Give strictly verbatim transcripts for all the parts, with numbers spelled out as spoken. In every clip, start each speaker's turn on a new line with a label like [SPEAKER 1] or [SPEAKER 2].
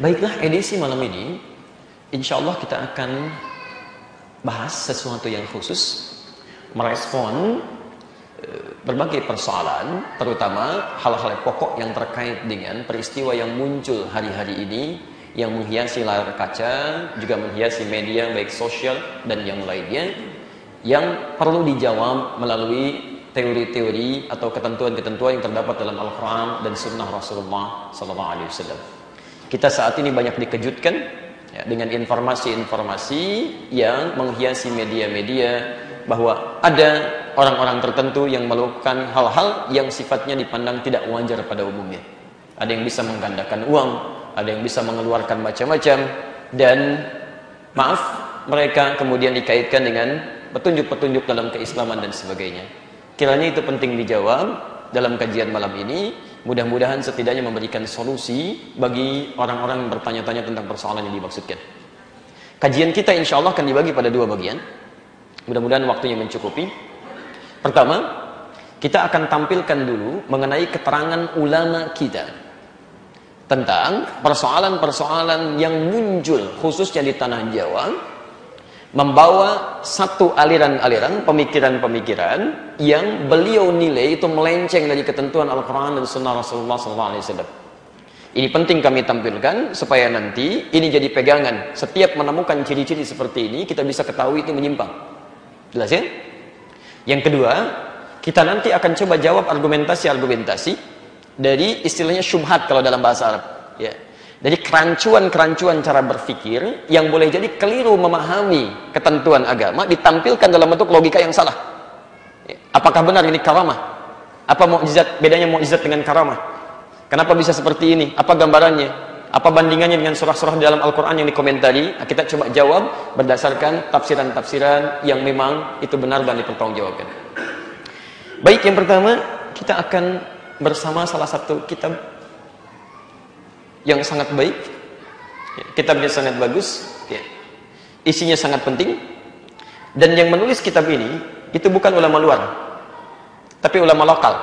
[SPEAKER 1] Baiklah, edisi malam ini insya Allah kita akan bahas sesuatu yang khusus, merespon berbagai persoalan, terutama hal-hal pokok yang terkait dengan peristiwa yang muncul hari-hari ini, yang menghiasi layar kaca, juga menghiasi media baik sosial dan yang lainnya, yang perlu dijawab melalui teori-teori atau ketentuan-ketentuan yang terdapat dalam Al-Quran dan Sunnah Rasulullah Sallallahu Alaihi Wasallam. Kita saat ini banyak dikejutkan ya, dengan informasi-informasi yang menghiasi media-media bahwa ada orang-orang tertentu yang melakukan hal-hal yang sifatnya dipandang tidak wajar pada umumnya. Ada yang bisa menggandakan uang, ada yang bisa mengeluarkan macam-macam, dan maaf, mereka kemudian dikaitkan dengan petunjuk-petunjuk dalam keislaman dan sebagainya. Kiranya itu penting dijawab dalam kajian malam ini. Mudah-mudahan setidaknya memberikan solusi bagi orang-orang yang bertanya-tanya tentang persoalan yang dimaksudkan. Kajian kita insya Allah akan dibagi pada dua bagian. Mudah-mudahan waktunya mencukupi. Pertama, kita akan tampilkan dulu mengenai keterangan ulama kita tentang persoalan-persoalan yang muncul khususnya di tanah Jawa, membawa satu aliran-aliran pemikiran-pemikiran yang beliau nilai itu melenceng dari ketentuan Al-Quran dan Sunnah Rasulullah Sallallahu Alaihi Wasallam. Ini penting kami tampilkan supaya nanti ini jadi pegangan. Setiap menemukan ciri-ciri seperti ini kita bisa ketahui itu menyimpang. Jelas ya? Yang kedua, kita nanti akan coba jawab argumentasi-argumentasi dari istilahnya syubhat kalau dalam bahasa Arab. Ya. Dari kerancuan-kerancuan cara berpikir yang boleh jadi keliru memahami ketentuan agama ditampilkan dalam bentuk logika yang salah. Apakah benar ini karamah? Apa mukjizat? Bedanya mukjizat dengan karamah? Kenapa bisa seperti ini? Apa gambarannya? Apa bandingannya dengan surah-surah di dalam Al-Quran yang dikomentari? Nah, kita coba jawab berdasarkan tafsiran-tafsiran yang memang itu benar dan dipertanggungjawabkan. Baik, yang pertama kita akan bersama salah satu kitab yang sangat baik, kitabnya sangat bagus, ya. Isinya sangat penting, dan yang menulis kitab ini itu bukan ulama luar, tapi ulama lokal,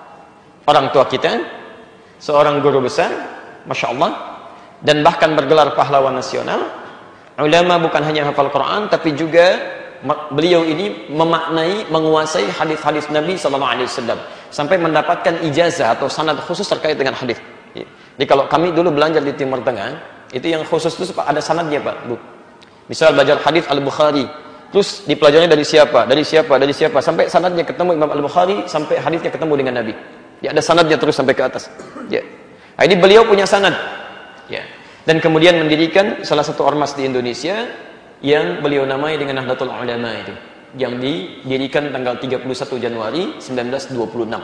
[SPEAKER 1] orang tua kita, seorang guru besar, masya Allah, dan bahkan bergelar pahlawan nasional. Ulama bukan hanya hafal Quran, tapi juga beliau ini memaknai, menguasai hadis-hadis Nabi Sallallahu Alaihi Wasallam sampai mendapatkan ijazah atau sanad khusus terkait dengan hadis. Jadi kalau kami dulu belajar di Timur Tengah, itu yang khusus itu ada sanadnya Pak, Bu. Misal belajar hadis Al-Bukhari, terus dipelajarinya dari siapa, dari siapa, dari siapa, sampai sanadnya ketemu Imam Al-Bukhari, sampai hadisnya ketemu dengan Nabi. Ya, ada sanadnya terus sampai ke atas. Ya. Nah, ini beliau punya sanad. Ya. Dan kemudian mendirikan salah satu ormas di Indonesia yang beliau namai dengan Nahdlatul Ulama itu, yang didirikan tanggal tiga puluh satu Januari seribu sembilan ratus dua puluh enam.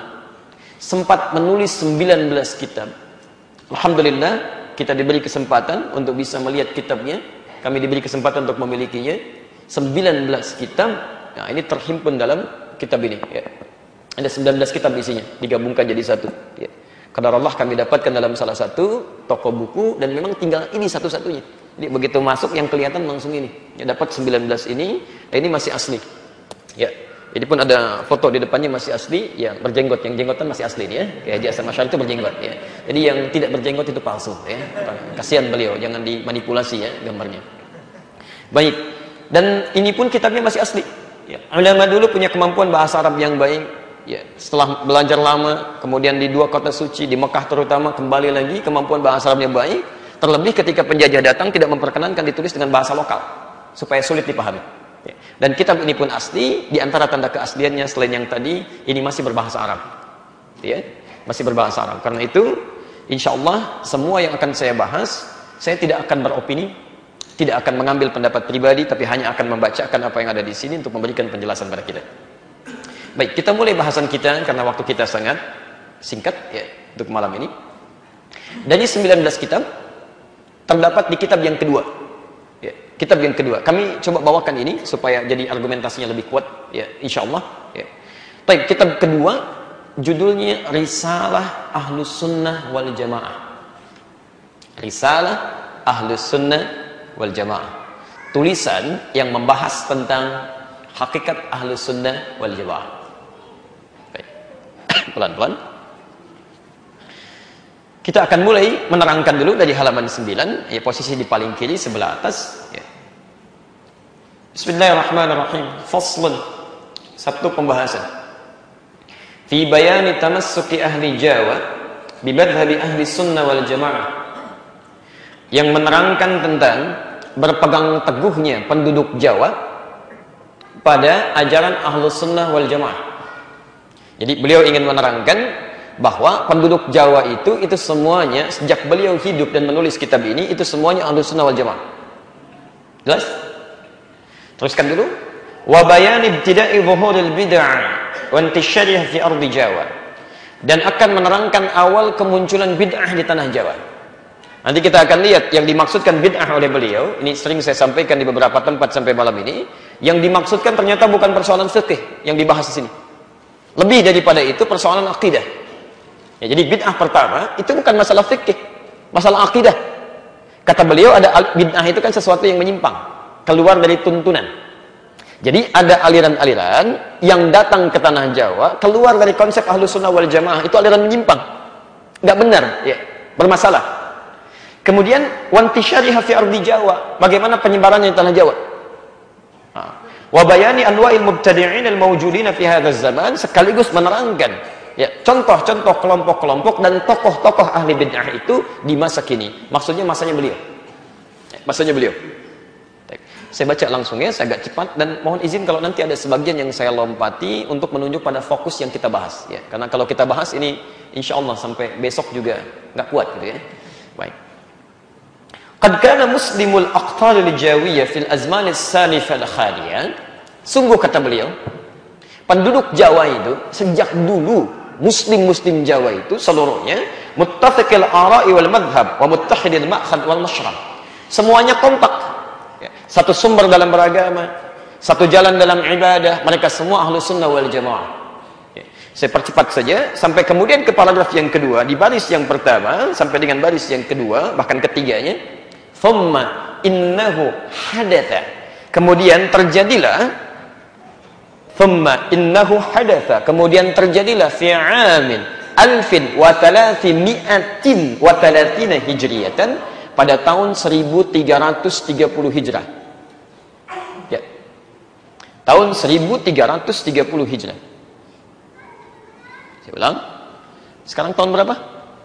[SPEAKER 1] Sempat menulis sembilan belas kitab. Alhamdulillah kita diberi kesempatan untuk bisa melihat kitabnya. Kami diberi kesempatan untuk memilikinya. sembilan belas kitab. Nah, ini terhimpun dalam kitab ini, ya. Ada sembilan belas kitab isinya, digabungkan jadi satu, ya. Qadar Allah kami dapatkan dalam salah satu toko buku, dan memang tinggal ini satu-satunya. Jadi begitu masuk yang kelihatan langsung ini. Ya, dapat sembilan belas ini, nah ini masih asli. Ya. Jadi pun ada foto di depannya masih asli, ya, berjenggot, yang jenggotan masih asli nih, ya. Kayak Haji Hasan Masyar itu berjenggot, ya. Jadi yang tidak berjenggot itu palsu, ya. Kasihan beliau, jangan dimanipulasi ya gambarnya. Baik. Dan ini pun kitabnya masih asli. Ya. Ulama dulu punya kemampuan bahasa Arab yang baik. Ya. Setelah belajar lama, kemudian di dua kota suci, di Mekah terutama, kembali lagi kemampuan bahasa Arabnya baik. Terlebih ketika penjajah datang tidak memperkenankan ditulis dengan bahasa lokal supaya sulit dipahami. Dan kitab ini pun asli. Di antara tanda keasliannya selain yang tadi, ini masih berbahasa Arab, ya, masih berbahasa Arab. Karena itu insya Allah semua yang akan saya bahas, saya tidak akan beropini, tidak akan mengambil pendapat pribadi, tapi hanya akan membacakan apa yang ada di sini untuk memberikan penjelasan pada kita. Baik, kita mulai bahasan kita karena waktu kita sangat singkat, ya, untuk malam ini. Dari sembilan belas kitab terdapat di kitab yang kedua, ya, kitab yang kedua. Kami coba bawakan ini supaya jadi argumentasinya lebih kuat, ya, insya Allah. Ya. Baik, kitab kedua judulnya Risalah Ahlus Sunnah wal Jamaah. Risalah Ahlus Sunnah wal Jamaah. Tulisan yang membahas tentang hakikat Ahlus Sunnah wal Jamaah. Baik. Pelan-pelan. Kita akan mulai menerangkan dulu dari halaman sembilan, ya, posisi di paling kiri sebelah atas, ya. Bismillahirrahmanirrahim. Faslun, satu pembahasan. Fi bayani tamassuki ahli Jawa bi madhhabi ahli sunnah wal jamaah, yang menerangkan tentang berpegang teguhnya penduduk Jawa pada ajaran ahlus sunnah wal jamaah. Jadi beliau ingin menerangkan bahwa penduduk Jawa itu itu semuanya sejak beliau hidup dan menulis kitab ini itu semuanya ahlus sunnah wal jamaah. Jelas? Teruskan dulu. Wa bayan ibtida'i zuhuril bid'ah wa intisyariha fi ardi Jawa, dan akan menerangkan awal kemunculan bid'ah di tanah Jawa. Nanti kita akan lihat yang dimaksudkan bid'ah oleh beliau. Ini sering saya sampaikan di beberapa tempat sampai malam ini. Yang dimaksudkan ternyata bukan persoalan fikih yang dibahas di sini. Lebih daripada itu persoalan akidah. Ya, jadi bid'ah pertama itu bukan masalah fikih, masalah akidah. Kata beliau ada bid'ah itu kan sesuatu yang menyimpang, keluar dari tuntunan. Jadi ada aliran-aliran yang datang ke tanah Jawa, keluar dari konsep ahlus sunnah wal jamaah, itu aliran menyimpang, nggak benar, ya, bermasalah. Kemudian wantisyariha fi ardi Jawa, bagaimana penyebarannya di tanah Jawa. Wa bayani anwa'il mubtadi'in al-mawjudin fi hadzal zaman, sekaligus menerangkan ya, contoh-contoh kelompok-kelompok dan tokoh-tokoh ahli bid'ah itu di masa kini. Maksudnya masanya beliau. Ya, masanya beliau. Saya baca langsung ya, saya agak cepat dan mohon izin kalau nanti ada sebagian yang saya lompati untuk menunjuk pada fokus yang kita bahas. Ya, karena kalau kita bahas ini, insya Allah sampai besok juga nggak kuat gitu ya. Baik. Qad kana muslimul aqtar al-jawiyah fil azman as-salifah al-khaliyah. Sungguh kata beliau, penduduk Jawa itu sejak dulu, muslim-muslim Jawa itu seluruhnya muttafiqil ara'i wal madhhab wa muttahidil ma'khad wal mashrab. Semuanya kompak. Ya, satu sumber dalam beragama, satu jalan dalam ibadah, mereka semua ahlus sunnah wal jamaah. Ya, saya percepat saja sampai kemudian ke paragraf yang kedua, di baris yang pertama sampai dengan baris yang kedua, bahkan ketiganya, thumma innahu hadatha. Kemudian terjadilah thumma innahu hadatha, kemudian terjadilah fi amin alfin wa thalathimi'atin wa thalathina hijriyatan, pada tahun seribu tiga ratus tiga puluh Hijrah. Ya. Tahun seribu tiga ratus tiga puluh Hijrah. Saya ulang. Sekarang tahun berapa?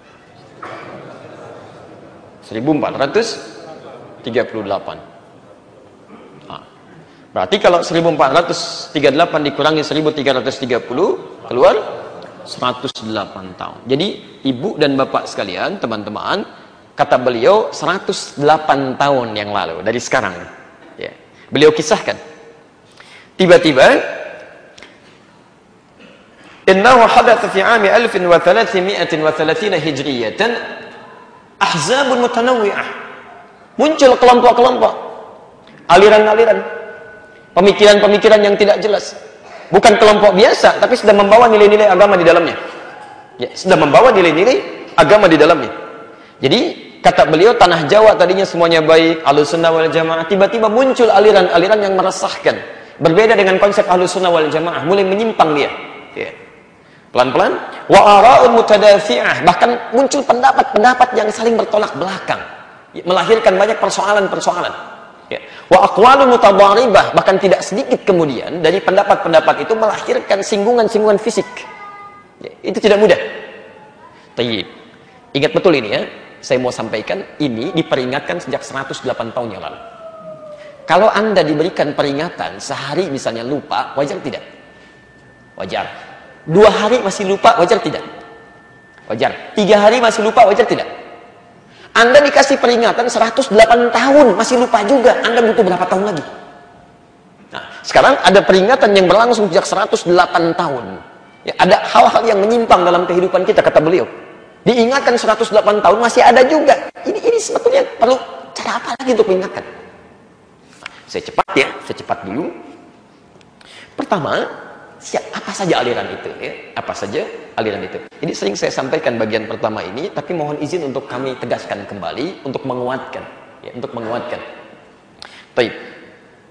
[SPEAKER 1] seribu empat ratus tiga puluh delapan. Nah, berarti kalau seribu empat ratus tiga puluh delapan dikurangi seribu tiga ratus tiga puluh, keluar seratus delapan tahun. Jadi ibu dan bapak sekalian, teman-teman, kata beliau seratus delapan tahun yang lalu dari sekarang, ya, beliau kisahkan tiba-tiba innahu hadatha fi aami alfin wa thalathimi'atin wa thalathina hijriyatan ahzabun mutanawwi'ah, muncul kelompok-kelompok, aliran-aliran, pemikiran-pemikiran yang tidak jelas, bukan kelompok biasa tapi sudah membawa nilai-nilai agama di dalamnya, ya, sudah membawa nilai-nilai agama di dalamnya. Jadi kata beliau tanah Jawa tadinya semuanya baik, ahlus sunnah wal jamaah, tiba-tiba muncul aliran-aliran yang meresahkan, berbeda dengan konsep ahlus sunnah wal jamaah, mulai menyimpang dia, ya. Pelan-pelan wa ara'un mutadafi'ah, bahkan muncul pendapat-pendapat yang saling bertolak belakang, ya, melahirkan banyak persoalan-persoalan, ya. Wa aqwalun mutadharibah, bahkan tidak sedikit kemudian dari pendapat-pendapat itu melahirkan singgungan-singgungan fisik, ya, itu tidak mudah. Tayyib. Ingat betul ini ya, saya mau sampaikan ini diperingatkan sejak seratus delapan tahun yang lalu. Kalau Anda diberikan peringatan sehari misalnya lupa, wajar tidak? Wajar. Dua hari masih lupa, wajar tidak? Wajar. Tiga hari masih lupa, wajar tidak? Anda dikasih peringatan seratus delapan tahun masih lupa juga, Anda butuh berapa tahun lagi? Nah, sekarang ada peringatan yang berlangsung sejak seratus delapan tahun. Ya, ada hal-hal yang menyimpang dalam kehidupan kita, kata beliau. Diingatkan seratus delapan tahun masih ada juga. Ini ini sebetulnya perlu cara apa lagi untuk mengingatkan? Saya cepat ya, saya cepat dulu. Pertama, siap, apa saja aliran itu ya? Apa saja aliran itu? Ini sering saya sampaikan bagian pertama ini, tapi mohon izin untuk kami tegaskan kembali untuk menguatkan, ya, untuk menguatkan. Baik.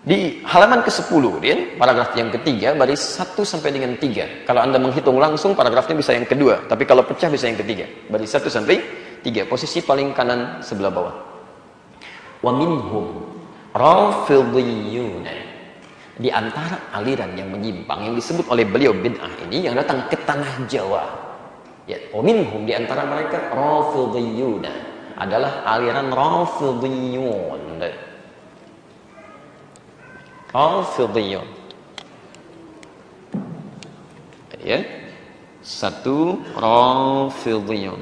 [SPEAKER 1] Di halaman ke sepuluh, Din, paragraf yang ketiga, baris satu sampai dengan tiga. Kalau Anda menghitung langsung, paragrafnya bisa yang kedua. Tapi kalau pecah bisa yang ketiga. Baris satu sampai tiga. Posisi paling kanan sebelah bawah. Wa minhum rafidhiyun. Di antara aliran yang menyimpang, yang disebut oleh beliau bid'ah ini, yang datang ke tanah Jawa. Ya, wa minhum, di antara mereka rafidhiyun. Adalah aliran rafidhiyun. Rafidhiyun. Ya. Satu, Rafidhiyun.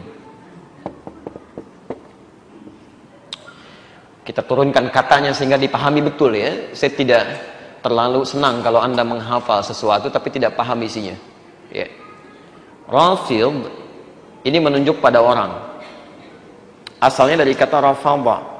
[SPEAKER 1] Kita turunkan katanya sehingga dipahami betul ya. Saya tidak terlalu senang kalau Anda menghafal sesuatu tapi tidak paham isinya. Ya. Rafidh ini menunjuk pada orang. Asalnya dari kata rafadha,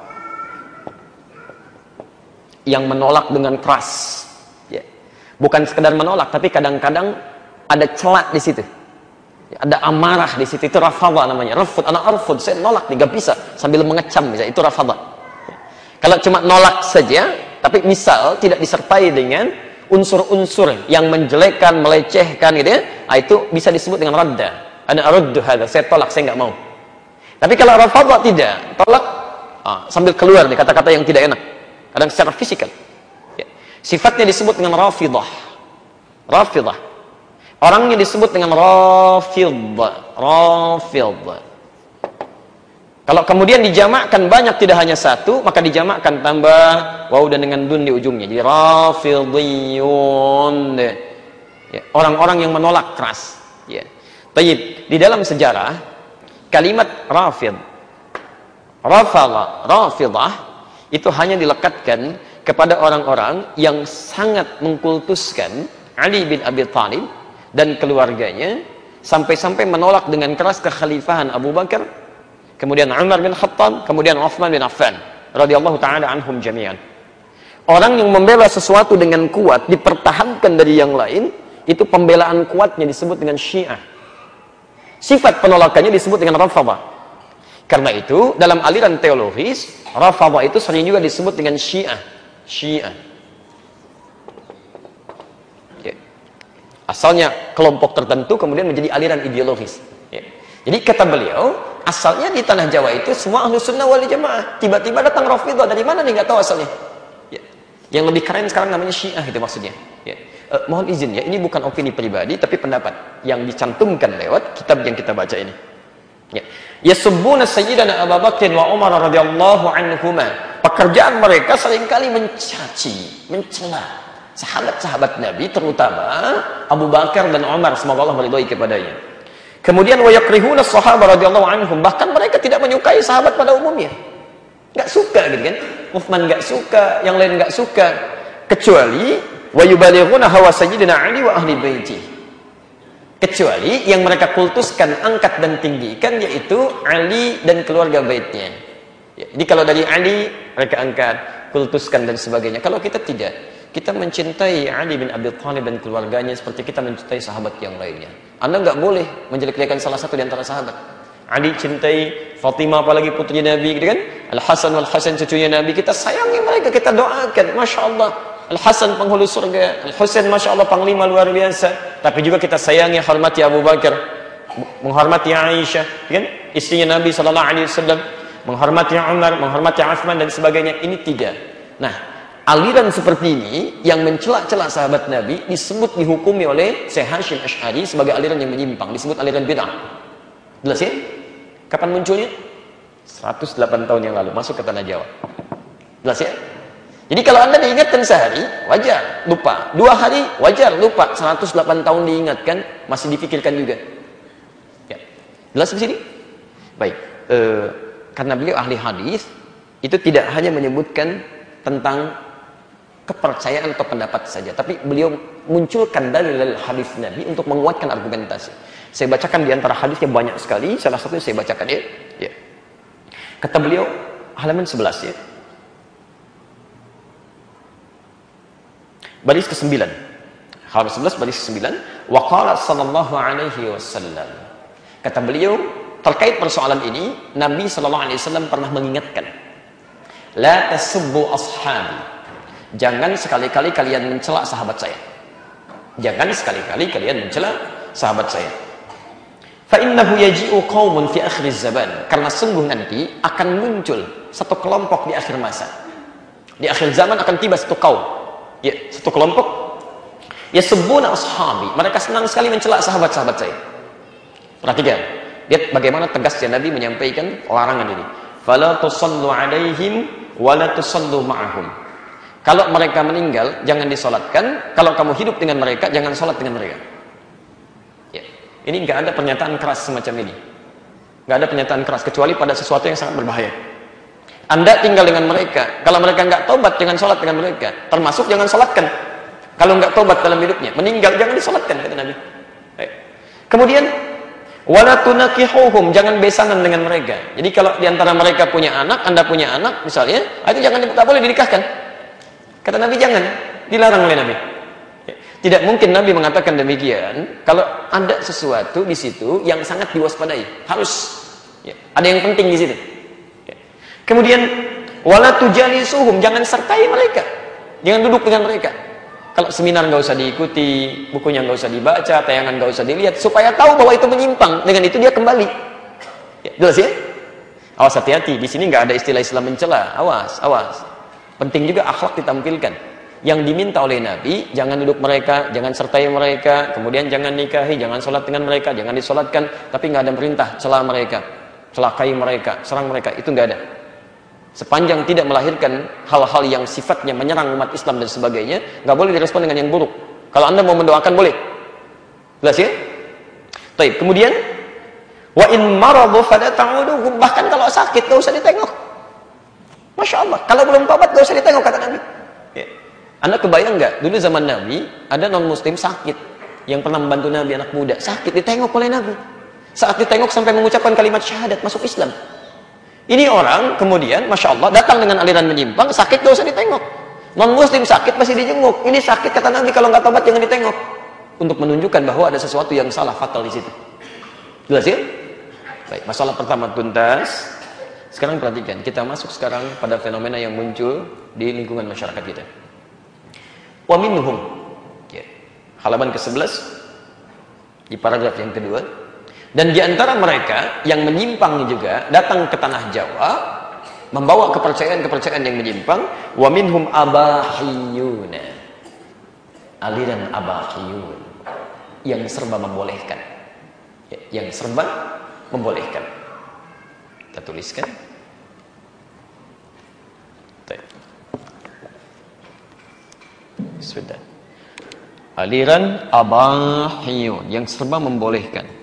[SPEAKER 1] yang menolak dengan keras, ya. Bukan sekedar menolak, tapi kadang-kadang ada celak di situ, ya, ada amarah di situ. Itu rafadha namanya. Rafud, anak arfud, saya nolak, tidak bisa, sambil mengecam, misalnya. Itu rafadha. Ya. Kalau cuma nolak saja, tapi misal tidak disertai dengan unsur-unsur yang menjelekkan, melecehkan, gitu ya, nah, itu bisa disebut dengan radda. Ana aruddu hadza, saya tolak, saya nggak mau. Tapi kalau rafadha tidak, tolak, ah, sambil keluar nih kata-kata yang tidak enak. Kadang secara fisikal. Ya. Sifatnya disebut dengan rafidah. Rafidah. Orangnya disebut dengan rafidah. Rafidah. Kalau kemudian dijamakkan banyak, tidak hanya satu, maka dijamakkan tambah waw dan dengan dun di ujungnya. Jadi rafidhiyun. Ya. Orang-orang yang menolak keras. Ya. Tayyib. Di dalam sejarah, kalimat rafid, rafala, rafidah, itu hanya dilekatkan kepada orang-orang yang sangat mengkultuskan Ali bin Abi Thalib dan keluarganya, sampai-sampai menolak dengan keras kekhalifahan Abu Bakar, kemudian Umar bin Khattab, kemudian Uthman bin Affan radhiyallahu taala anhum jami'an. Orang yang membela sesuatu dengan kuat, dipertahankan dari yang lain, itu pembelaan kuatnya disebut dengan Syiah. Sifat penolakannya disebut dengan Rafadhah. Karena itu dalam aliran teologis, Rafadhah itu sering juga disebut dengan Syiah. Syiah. Ya. Asalnya kelompok tertentu kemudian menjadi aliran ideologis. Ya. Jadi kata beliau, asalnya di tanah Jawa itu semua ahlu sunnah wal jamaah. Tiba-tiba datang Rafidhah, dari mana nih, nggak tahu asalnya. Ya. Yang lebih keren sekarang namanya Syiah, itu maksudnya. Ya. Eh, mohon izin ya, ini bukan opini pribadi tapi pendapat yang dicantumkan lewat kitab yang kita baca ini. Ya. Yasubbuna sayyidana Abu Bakr wa Umar radhiyallahu anhuma. Pekerjaan mereka seringkali mencaci, mencela sahabat-sahabat Nabi, terutama Abu Bakar dan Umar, semoga Allah meridhai kepadanya. Kemudian wa yakrihuna sahabat radhiyallahu anhum, bahkan mereka tidak menyukai sahabat pada umumnya. Enggak suka gitu kan? Uthman enggak suka, yang lain enggak suka, kecuali wa yubalighuna hawa sayyidina Ali wa ahli baiti. Kecuali yang mereka kultuskan, angkat dan tinggikan, yaitu Ali dan keluarga baitnya. Ya, jadi kalau dari Ali mereka angkat, kultuskan dan sebagainya. Kalau kita tidak, kita mencintai Ali bin Abi Thalib dan keluarganya seperti kita mencintai sahabat yang lainnya. Anda nggak boleh menjelek-jelekan salah satu di antara sahabat. Ali cintai Fatimah, apalagi putri Nabi, gitu kan? Al Hasan wal Hasan, cucunya Nabi. Kita sayangi mereka, kita doakan, masya Allah. Al Hasan penghulu surga, Al Husain masya Allah panglima luar biasa. Tapi juga kita sayangi, hormati Abu Bakar, menghormati Aisyah, kan? Istrinya Nabi Sallallahu Alaihi Wasallam, menghormati Umar, menghormati Uthman dan sebagainya. Ini tidak. Nah, aliran seperti ini yang mencela-cela sahabat Nabi disebut, dihukumi oleh Syekh Hashim Asy'ari sebagai aliran yang menyimpang, disebut aliran bid'ah. Jelas ya? Kapan munculnya? seratus delapan tahun yang lalu masuk ke tanah Jawa. Jelas ya? Jadi kalau Anda diingatkan sehari, wajar, lupa. Dua hari, wajar, lupa. seratus delapan tahun diingatkan, masih dipikirkan juga. Ya. Jelas di sini? Baik. E, karena beliau ahli hadis, itu tidak hanya menyebutkan tentang kepercayaan atau pendapat saja, tapi beliau munculkan dalil hadis Nabi untuk menguatkan argumentasi. Saya bacakan di antara hadisnya banyak sekali, salah satunya saya bacakan ya. Ya. Kata beliau, halaman sebelas ya. Baris ke sembilan. Halaman sebelas baris ke sembilan. Wa qala sallallahu alaihi wasallam. Kata beliau, terkait persoalan ini, Nabi sallallahu alaihi wasallam pernah mengingatkan, la tasubbu ashabi. jangan sekali-kali kalian mencela sahabat saya. Jangan sekali-kali kalian mencela sahabat saya. Fa innahu yaji'u qaumun fi akhir zaman, karena sungguh nanti akan muncul satu kelompok di akhir masa. Di akhir zaman akan tiba satu kaum, ya, satu kelompok yasubbuna ashabi, mereka senang sekali mencela sahabat-sahabat saya. Perhatikan, lihat bagaimana tegasnya Nabi menyampaikan larangan ini. Fala tusallu alaihim wa la tusallu ma'ahum. Kalau mereka meninggal jangan disolatkan, kalau kamu hidup dengan mereka jangan solat dengan mereka. Ya. Ini nggak ada pernyataan keras semacam ini. Nggak ada pernyataan keras kecuali pada sesuatu yang sangat berbahaya. Anda tinggal dengan mereka, kalau mereka nggak tobat jangan solat dengan mereka. Termasuk jangan solatkan. Kalau nggak tobat dalam hidupnya, meninggal jangan disolatkan, kata Nabi. Eh. Kemudian wala tunakihuhum, jangan besanan dengan mereka. Jadi kalau diantara mereka punya anak, Anda punya anak misalnya, itu jangan, tak boleh dinikahkan. Kata Nabi jangan, dilarang oleh Nabi. Ya. Tidak mungkin Nabi mengatakan demikian kalau ada sesuatu di situ yang sangat diwaspadai. Harus ya, ada yang penting di situ. Ya. Kemudian wala tujalisuhum, jangan sertai mereka. Jangan duduk dengan mereka. Kalau seminar nggak usah diikuti, bukunya nggak usah dibaca, tayangan nggak usah dilihat, supaya tahu bahwa itu menyimpang. Dengan itu dia kembali. Ya, jelas ya? Awas, hati-hati. Di sini nggak ada istilah Islam mencela. Awas, awas. Penting juga akhlak ditampilkan. Yang diminta oleh Nabi, jangan duduk mereka, jangan sertai mereka, kemudian jangan nikahi, jangan sholat dengan mereka, jangan disolatkan. Tapi nggak ada perintah celah mereka, celakai mereka, serang mereka. Itu nggak ada. Sepanjang tidak melahirkan hal-hal yang sifatnya menyerang umat Islam dan sebagainya, nggak boleh direspon dengan yang buruk. Kalau Anda mau mendoakan boleh. Jelas ya? Baik. Kemudian wa in maradu fala ta'uduhum, bahkan kalau sakit nggak usah ditengok. Masya Allah. Kalau belum tobat nggak usah ditengok, kata Nabi. Ya. Anda kebayang nggak? Dulu zaman Nabi ada non Muslim sakit yang pernah membantu Nabi, anak muda sakit, ditengok oleh Nabi. Saat ditengok sampai mengucapkan kalimat syahadat, masuk Islam. Ini orang kemudian, Masya Allah, datang dengan aliran menyimpang, sakit gak usah ditengok. Non-muslim sakit masih dijenguk. Ini sakit, kata Nabi, kalau nggak tobat jangan ditengok. Untuk menunjukkan bahwa ada sesuatu yang salah fatal di situ. Jelas ya? Baik, masalah pertama tuntas. Sekarang perhatikan, kita masuk sekarang pada fenomena yang muncul di lingkungan masyarakat kita. Wa minhum. Ya. Halaman ke sebelas, di paragraf yang kedua. Dan di antara mereka yang menyimpang juga datang ke tanah Jawa membawa kepercayaan-kepercayaan yang menyimpang. Wa minhum abahiyuna, aliran abahiyun yang serba membolehkan, ya, yang serba membolehkan. Kita tuliskan. Sudah. Aliran abahiyun yang serba membolehkan.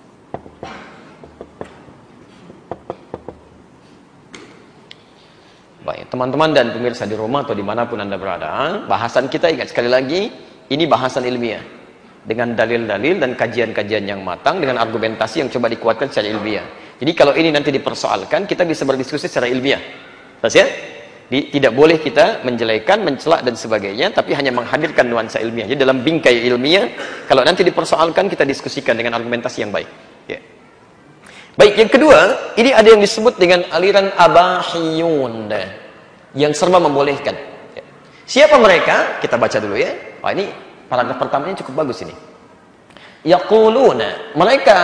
[SPEAKER 1] Baik, teman-teman dan pemirsa di rumah atau dimanapun Anda berada, bahasan kita, ingat sekali lagi, ini bahasan ilmiah dengan dalil-dalil dan kajian-kajian yang matang, dengan argumentasi yang coba dikuatkan secara ilmiah. Jadi kalau ini nanti dipersoalkan, kita bisa berdiskusi secara ilmiah. Pas ya? Di, tidak boleh kita menjelekan, mencela dan sebagainya, tapi hanya menghadirkan nuansa ilmiah. Jadi dalam bingkai ilmiah, kalau nanti dipersoalkan, kita diskusikan dengan argumentasi yang baik. Ya. Baik, yang kedua, ini ada yang disebut dengan aliran abahiyun, yang serba membolehkan. Siapa mereka? Kita baca dulu ya. Wah, ini paragraf pertamanya cukup bagus ini. Yaquluna, mereka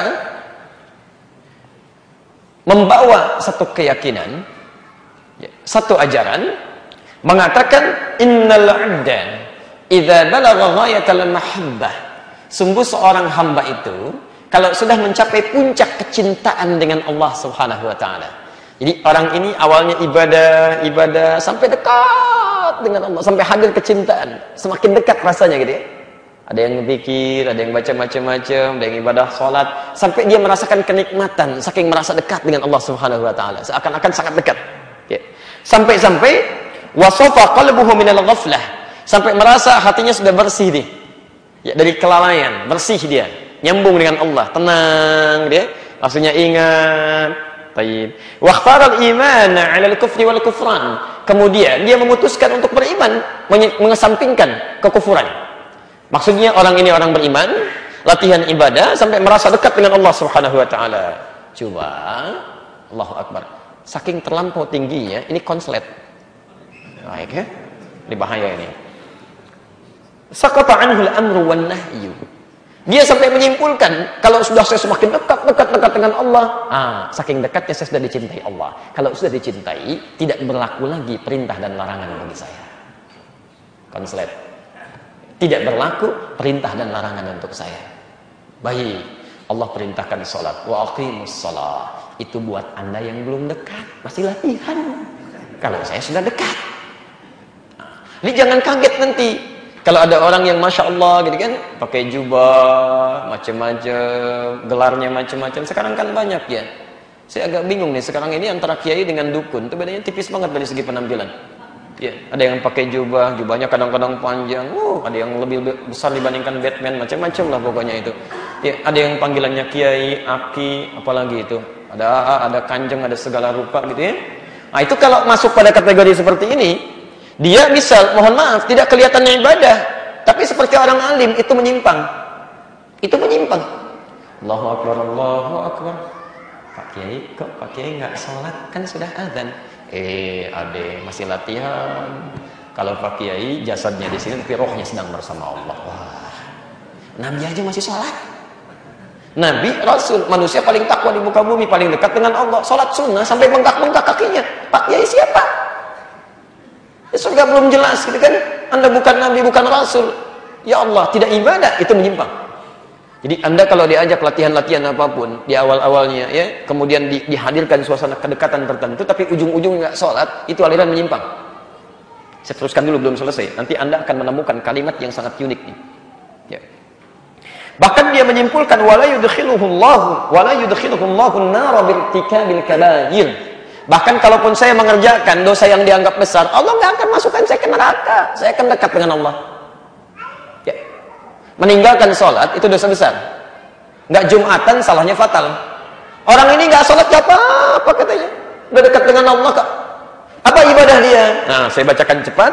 [SPEAKER 1] membawa satu keyakinan, satu ajaran, mengatakan innal 'abda idza balagha ghayatal mahabbah, sungguh seorang hamba itu kalau sudah mencapai puncak kecintaan dengan Allah Subhanahu wa taala. Jadi orang ini awalnya ibadah, ibadah sampai dekat dengan Allah, sampai hadir kecintaan, semakin dekat rasanya gitu ya. Ada yang zikir, ada yang baca macam-macam, ada yang ibadah salat, sampai dia merasakan kenikmatan saking merasa dekat dengan Allah Subhanahu wa taala, seakan-akan sangat dekat. Ya. Sampai-sampai wasafa qalbuhu minal ghaflah, sampai merasa hatinya sudah bersih nih. Ya, dari kelalaian, bersih dia. Nyambung dengan Allah, tenang dia, maksudnya ingat. Baik. Waqtaral iman 'ala al-kufri wal kufran. Kemudian dia memutuskan untuk beriman, mengesampingkan kekufuran. Maksudnya orang ini orang beriman, latihan ibadah sampai merasa dekat dengan Allah Subhanahu wa taala. Coba, Allahu Akbar. Saking terlampau tingginya, ini konslet. Baik ya. Ini bahaya ini. Saqata anhul amru wan nahyu. Dia sampai menyimpulkan, kalau sudah saya semakin dekat, dekat, dekat dengan Allah, ah, saking dekatnya saya sudah dicintai Allah. Kalau sudah dicintai, tidak berlaku lagi perintah dan larangan bagi saya. Konslet. Tidak berlaku perintah dan larangan untuk saya. Baik, Allah perintahkan sholat. Wa aqimus sholat. Itu buat Anda yang belum dekat, masih latihan. Kalau saya sudah dekat. Ini jangan kaget nanti. Kalau ada orang yang Masya Allah gitu kan, pakai jubah, macam-macam, gelarnya macam-macam. Sekarang kan banyak ya. Saya agak bingung nih, sekarang ini antara kiai dengan dukun, itu bedanya tipis banget dari segi penampilan. Ya, ada yang pakai jubah, jubahnya kadang-kadang panjang. Uh, ada yang lebih besar dibandingkan Batman, macam-macam lah pokoknya itu. Ya, ada yang panggilannya kiai, aki, apalagi itu. Ada A A, ada kanjeng, ada segala rupa gitu ya. Nah, itu kalau masuk pada kategori seperti ini, dia misal, mohon maaf, tidak kelihatannya ibadah, tapi seperti orang alim, itu menyimpang. Itu menyimpang. Allahu Akbar, Allahu Akbar. Pak Kiai, kok Pak Kiai nggak sholat? Kan sudah azan. Eh, ade, masih latihan. Kalau Pak Kiai, jasadnya di sini, tapi rohnya sedang bersama Allah. Wah, Nabi aja masih sholat. Nabi, Rasul, manusia paling takwa di muka bumi, paling dekat dengan Allah. Sholat sunnah sampai bengkak-bengkak kakinya. Pak Kiai siapa? Ya, surga belum jelas gitu kan. Anda bukan Nabi, bukan Rasul. Ya Allah, tidak ibadah, itu menyimpang. Jadi Anda kalau diajak latihan-latihan apapun di awal-awalnya ya, kemudian di, dihadirkan suasana kedekatan tertentu, tapi ujung-ujungnya nggak sholat, itu aliran menyimpang. Saya teruskan dulu, belum selesai. Nanti Anda akan menemukan kalimat yang sangat unik nih. Ya. Bahkan dia menyimpulkan wala yudkhiluhullahu wala yudkhiluhullahu an-nar birtikabil kabair. Bahkan kalaupun saya mengerjakan dosa yang dianggap besar, Allah nggak akan masukkan saya ke neraka. Saya akan dekat dengan Allah. Ya. Meninggalkan sholat itu dosa besar. Nggak Jumatan, salahnya fatal. Orang ini nggak sholat nggak apa-apa katanya. Udah dekat dengan Allah kok. Apa ibadah dia? Nah, saya bacakan cepat.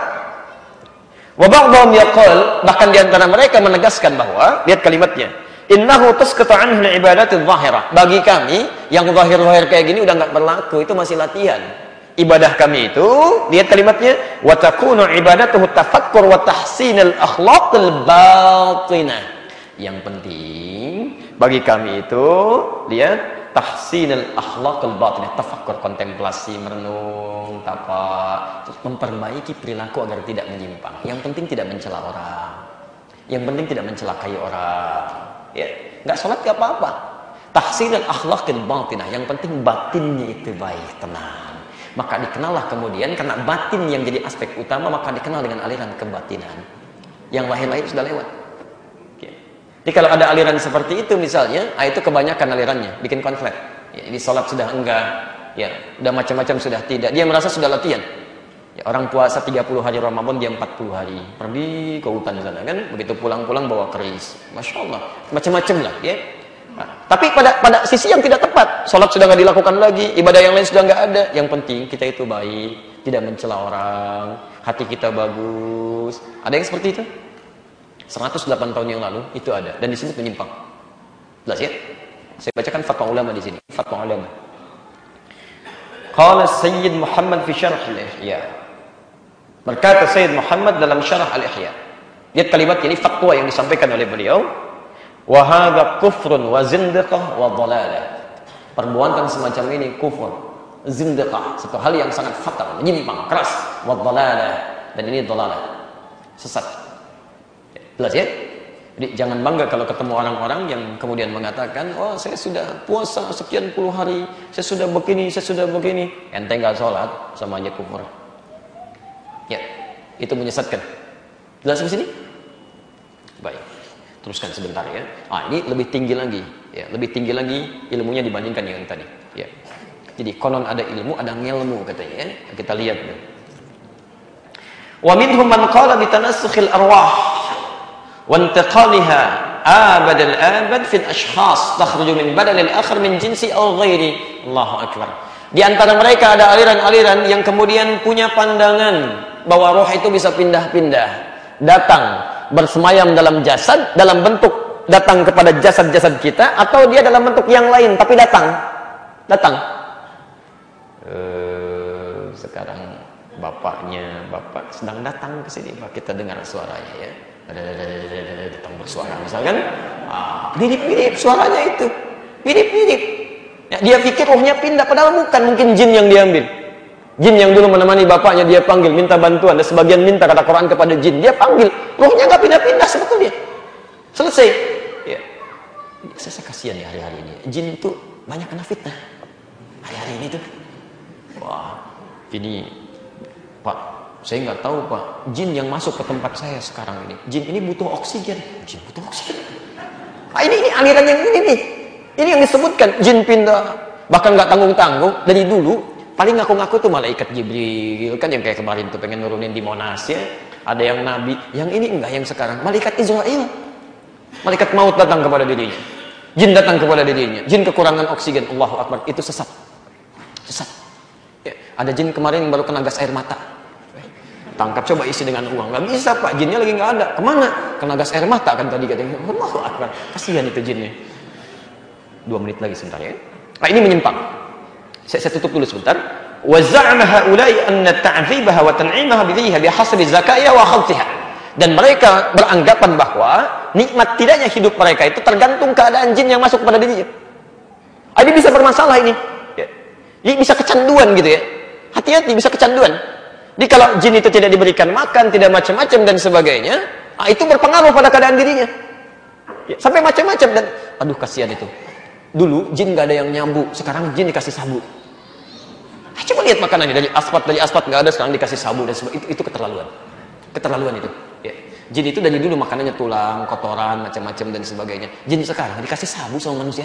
[SPEAKER 1] Wa ba'dhum yaqul, bahkan di antara mereka menegaskan bahwa, lihat kalimatnya. Innahu tasqatu anhu al-ibadatul zahirah. Bagi kami yang zahir-zahir kayak gini udah enggak berlaku, itu masih latihan. Ibadah kami itu, lihat kalimatnya, wa takunu ibadatuhu tafakkur wa tahsinul akhlaqil batinah. Yang penting bagi kami itu, lihat, tahsinul akhlaqil batinah, tafakkur, kontemplasi, merenung, tapa, terus memperbaiki perilaku agar tidak menyimpang. Yang penting tidak mencela orang. Yang penting tidak mencelakai orang. Ya, nggak sholat nggak apa-apa. Tahsin dan akhlaqil batinah, yang penting batinnya itu baik, tenang. Maka dikenallah kemudian, karena batin yang jadi aspek utama, maka dikenal dengan aliran kebatinan. Yang lahir-lahir sudah lewat. Ya. Jadi kalau ada aliran seperti itu misalnya, ah, itu kebanyakan alirannya, bikin konflik. Ya, jadi sholat sudah enggak, ya, udah macam-macam sudah tidak. Dia merasa sudah latihan. Ya, orang puasa tiga puluh hari Ramadan, dia empat puluh hari pergi ke hutan sana kan, begitu pulang-pulang bawa keris, Masya Allah, macam-macam lah ya. Nah, tapi pada pada sisi yang tidak tepat, sholat sudah nggak dilakukan lagi, ibadah yang lain sudah nggak ada. Yang penting kita itu baik, tidak mencela orang, hati kita bagus. Ada yang seperti itu? seratus delapan tahun yang lalu itu ada, dan disebut menyimpang. Jelas ya? Saya bacakan fatwa ulama di sini, fatwa ulama. Qala Sayyid Muhammad fi syarh al-Ihya. Berkata Sayyid Muhammad dalam syarah al-Ihya. Lihat kalimat ini, fatwa yang disampaikan oleh beliau. Wa hadza kufrun wa zindiqah wa dhalalah. Perbuatan semacam ini kufur, zindiqah, satu hal yang sangat fatal, menyimpang, keras, wa dhalalah, dan ini dhalalah, sesat. Jelas ya? Jadi jangan bangga kalau ketemu orang-orang yang kemudian mengatakan, "Oh, saya sudah puasa sekian puluh hari, saya sudah begini, saya sudah begini." Ente enggak sholat, sama aja kufur. Ya, itu menyesatkan. Jelas di sini? Baik. Teruskan sebentar ya. Ah, ini lebih tinggi lagi, ya, lebih tinggi lagi ilmunya dibandingkan yang tadi, ya. Jadi konon ada ilmu, ada ngelmu katanya ya. Kita lihat ya. Wa minhum man qala bi tanassukhil arwah wa intiqaliha abad al-abad fi al-ashkhas takhruju min badal al-akhar min jinsi aw ghairi. Allahu akbar. Di antara mereka ada aliran-aliran yang kemudian punya pandangan bahwa roh itu bisa pindah-pindah, datang bersemayam dalam jasad, dalam bentuk datang kepada jasad-jasad kita, atau dia dalam bentuk yang lain tapi datang, datang. Uh, sekarang bapaknya, bapak sedang datang ke sini, Pak, kita dengar suaranya ya. Ada datang bersuara misalkan, ah, mirip-mirip suaranya itu, mirip-mirip. Ya, dia pikir rohnya pindah, padahal bukan, mungkin jin yang diambil. Jin yang dulu menemani bapaknya dia panggil, minta bantuan, dan sebagian minta kata Quran kepada jin, dia panggil, rohnya nggak pindah-pindah sebetulnya. Selesai. Ya. Saya, saya kasihan ya hari-hari ini. Jin itu banyak kena fitnah. Hari-hari ini tuh, wah, ini Pak, saya nggak tahu Pak, jin yang masuk ke tempat saya sekarang ini, jin ini butuh oksigen, jin butuh oksigen. Ah, ini, ini aliran yang ini nih, ini yang disebutkan jin pindah, bahkan nggak tanggung-tanggung dari dulu. Paling ngaku-ngaku tuh malaikat Jibril kan, yang kayak kemarin tuh pengen nurunin di Monas ya. Ada yang nabi, yang ini enggak, yang sekarang malaikat Israel, malaikat maut datang kepada dirinya, jin datang kepada dirinya, jin kekurangan oksigen, Allahu Akbar, itu sesat, sesat. Ya, ada jin kemarin yang baru kena gas air mata, tangkap coba isi dengan uang, nggak bisa Pak, jinnya lagi nggak ada, kemana? Kena gas air mata kan tadi katanya, Allahu Akbar, kasihan itu jinnya. Dua menit lagi sebentar ya. Nah ini menyimpang. Saya, saya tutup dulu sebentar. Wa za'ama haula'i anna ta'dhibaha wa tan'imaha biha bihasbi zakaiha wa khawfiha. Dan mereka beranggapan bahwa nikmat tidaknya hidup mereka itu tergantung keadaan jin yang masuk kepada dirinya. Ini bisa bermasalah ini. Ya. Ini bisa kecanduan gitu ya. Hati-hati, bisa kecanduan. Jadi kalau jin itu tidak diberikan makan, tidak macam-macam dan sebagainya, nah itu berpengaruh pada keadaan dirinya. Ya, sampai macam-macam dan aduh kasihan itu. Dulu jin nggak ada yang nyambu, sekarang jin dikasih sabu. Nah, coba lihat makanannya dari aspat, dari aspat nggak ada, sekarang dikasih sabu dan sebagainya. Itu, itu keterlaluan, keterlaluan itu. Ya. Jin itu dari dulu makanannya tulang, kotoran, macam-macam dan sebagainya. Jin sekarang dikasih sabu sama manusia.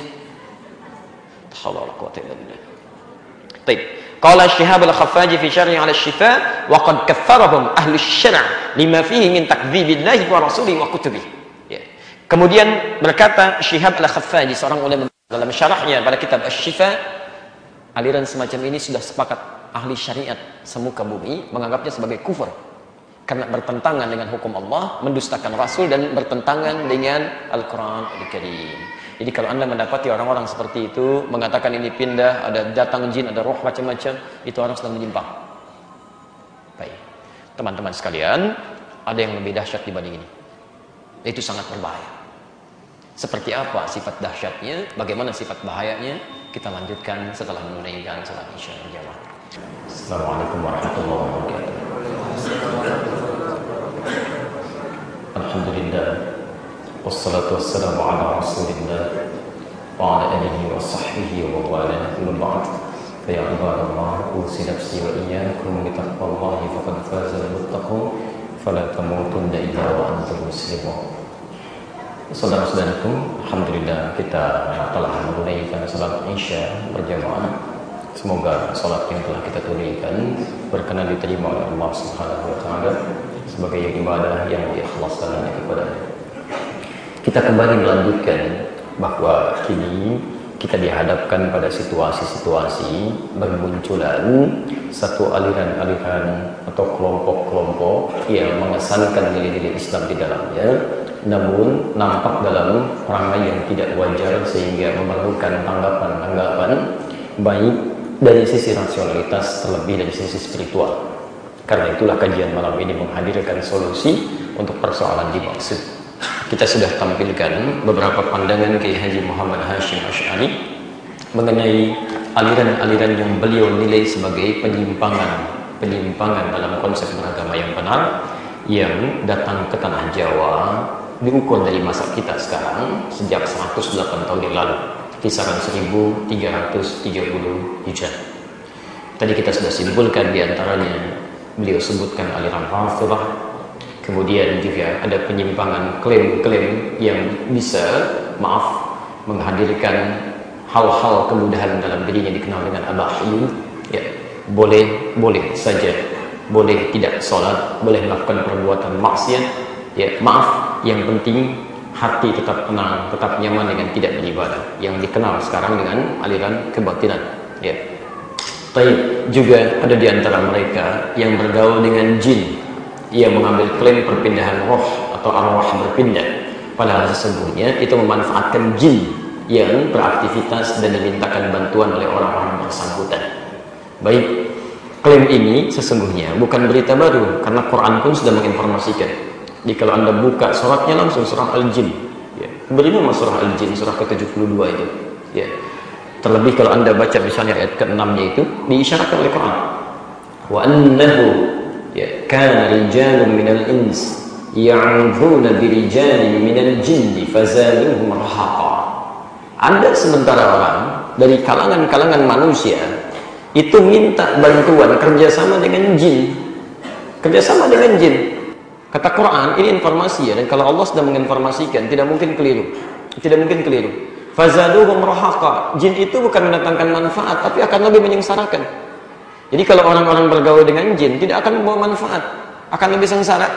[SPEAKER 1] Tawalla quwwata illa billah. Baik. Qala Syihab al-Khaffaji fi syarhi 'ala asy-Syifa wa qad kaffarahum ahli asy-syara' lima fihi min takdzibillahi wa rasulihi wa kutubihi. Ya. Kemudian berkata Syihab al-Khaffaji, seorang ulama, dalam syarahnya pada kitab Asy-Syifa, aliran semacam ini sudah sepakat ahli syariat semuka bumi menganggapnya sebagai kufur karena bertentangan dengan hukum Allah, mendustakan Rasul dan bertentangan dengan Al-Quran Al-Karim. Jadi kalau Anda mendapati orang-orang seperti itu mengatakan ini pindah, ada datang jin, ada roh macam-macam, itu orang sedang menyimpang. Baik, teman-teman sekalian, ada yang lebih dahsyat dibanding ini. Itu sangat berbahaya. Seperti apa sifat dahsyatnya, bagaimana sifat bahayanya, kita lanjutkan setelah menunaikan salat Isya berjamaah. Assalamualaikum warahmatullahi wabarakatuh. Alhamdulillah, wassalatu wassalamu ala rasulillah wa ala alihi wa sahbihi wa wala, amma ba'd. Fa ya ibadallah, usi nafsi wa iyyakum bi taqwallahi faqad faza al-muttaqun, fala tamutunna illa wa antum muslimun. Saudara-saudaraku, alhamdulillah kita telah menunaikan salat Isya berjamaah. Semoga salat yang telah kita tunaikan berkenan diterima oleh Allah Subhanahu wa taala sebagai ibadah yang diikhlaskan hanya kepada-Nya. Kita kembali melanjutkan bahwa kini kita dihadapkan pada situasi-situasi bermunculan satu aliran-aliran atau kelompok-kelompok yang mengesankan nilai-nilai Islam di dalamnya, namun nampak dalam perangai yang tidak wajar sehingga memerlukan tanggapan-tanggapan baik dari sisi rasionalitas terlebih dari sisi spiritual. Karena itulah kajian malam ini menghadirkan solusi untuk persoalan dimaksud. Kita sudah tampilkan beberapa pandangan Kiai Haji Muhammad Hashim Asy'ari mengenai aliran-aliran yang beliau nilai sebagai penyimpangan penyimpangan dalam konsep beragama yang benar yang datang ke tanah Jawa diukur dari masa kita sekarang sejak seratus delapan tahun yang lalu, kisaran seribu tiga ratus tiga puluh Hijrah. Tadi kita sudah simpulkan diantaranya beliau sebutkan aliran Rafidhah, kemudian juga ada penyimpangan klaim-klaim yang bisa maaf menghadirkan hal-hal kemudahan dalam dirinya dikenal dengan abahyun, ya, boleh boleh saja, boleh tidak sholat, boleh melakukan perbuatan maksiat, ya maaf, yang penting hati tetap tenang, tetap nyaman dengan tidak beribadah, yang dikenal sekarang dengan aliran kebatilan, ya. Tapi juga ada di antara mereka yang bergaul dengan jin, ia mengambil klaim perpindahan roh atau arwah berpindah, padahal sesungguhnya itu memanfaatkan jin yang beraktivitas dan dimintakan bantuan oleh orang-orang bersangkutan. Baik, Klaim ini sesungguhnya bukan berita baru, karena Quran pun sudah menginformasikan. Jadi kalau anda buka suratnya langsung surah Al-Jin, ya. Beri nama surah Al-Jin, surah ke tujuh puluh dua itu, ya. Terlebih kalau anda baca misalnya ayat ke enam-nya itu diisyaratkan oleh Quran. Wa annahu ya kana rijalun minal ins ya'udhuna birijalin minal jinni fazaduhum rahaqa. Ada sementara orang dari kalangan-kalangan manusia itu minta bantuan kerjasama dengan jin, kerjasama dengan jin. Kata Quran, ini informasi ya, dan kalau Allah sudah menginformasikan tidak mungkin keliru, tidak mungkin keliru. Fazaduhum rahaqa. Jin itu bukan mendatangkan manfaat, tapi akan lebih menyengsarakan. Jadi kalau orang-orang bergaul dengan jin tidak akan membawa manfaat, akan lebih sengsara.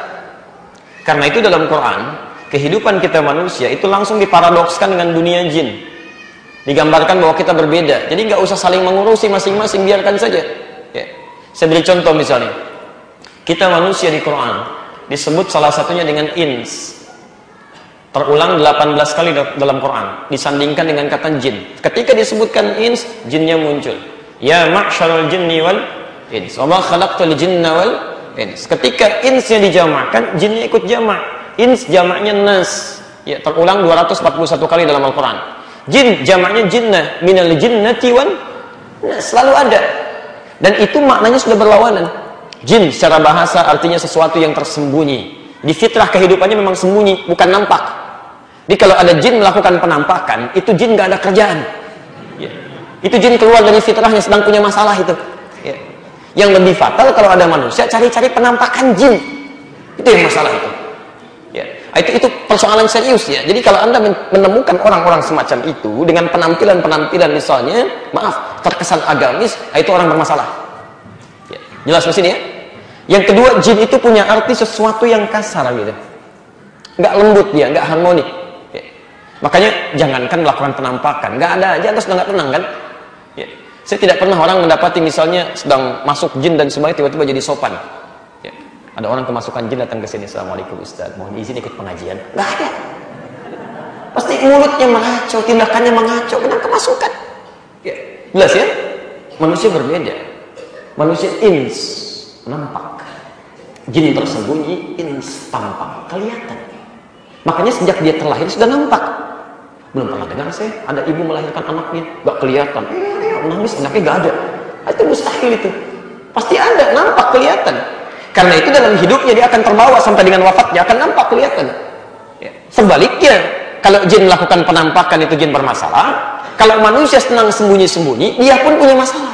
[SPEAKER 1] Karena itu dalam Quran, kehidupan kita manusia itu langsung diparadokskan dengan dunia jin. Digambarkan bahwa kita berbeda, jadi nggak usah saling mengurusi masing-masing, biarkan saja. Ya. Saya beri contoh misalnya, kita manusia di Quran disebut salah satunya dengan ins, terulang delapan belas kali dalam Quran, disandingkan dengan kata jin. Ketika disebutkan ins, jinnya muncul. Ya ma'syarul jinni wal ins, wa ma khalaqtul jinna wal ins. Ketika insnya dijamakan, jinnya ikut jamak. Ins jamaknya nas, ya, terulang dua ratus empat puluh satu kali dalam Al-Quran. Jin jamaknya jinnah, minal jinnati wan nas, selalu ada. Dan itu maknanya sudah berlawanan. Jin secara bahasa artinya sesuatu yang tersembunyi. Di fitrah kehidupannya memang sembunyi, bukan nampak. Jadi kalau ada jin melakukan penampakan, itu jin nggak ada kerjaan. Ya. Itu jin keluar dari fitrahnya, sedang punya masalah itu. Ya. Yang lebih fatal kalau ada manusia cari-cari penampakan jin. Itu yang masalah itu. Ya. Itu, itu persoalan serius ya. Jadi kalau anda menemukan orang-orang semacam itu dengan penampilan-penampilan misalnya, maaf, terkesan agamis, itu orang bermasalah. Ya. Jelas di sini ya. Yang kedua, jin itu punya arti sesuatu yang kasar gitu, nggak lembut dia, nggak harmonik. Ya. Makanya jangankan melakukan penampakan, nggak ada aja terus nggak tenang kan. Ya. Saya tidak pernah orang mendapati misalnya sedang masuk jin dan sebagainya tiba-tiba jadi sopan. Ada orang kemasukan jin datang ke sini, assalamualaikum Ustaz, mohon izin ikut pengajian. Nggak ada. Pasti mulutnya mengaco, tindakannya mengaco, kena kemasukan. Ya. Jelas ya? Manusia berbeda. Manusia ins, nampak. Jin tersembunyi, ins tampak, kelihatan. Makanya sejak dia terlahir sudah nampak. Belum pernah dengar saya ada ibu melahirkan anaknya nggak kelihatan, eh, nangis anaknya nggak ada. Itu mustahil itu. Pasti ada, nampak, kelihatan. Karena itu dalam hidupnya dia akan terbawa sampai dengan wafatnya akan nampak, kelihatan. Ya. Sebaliknya, kalau jin melakukan penampakan itu jin bermasalah. Kalau manusia senang sembunyi-sembunyi, dia pun punya masalah.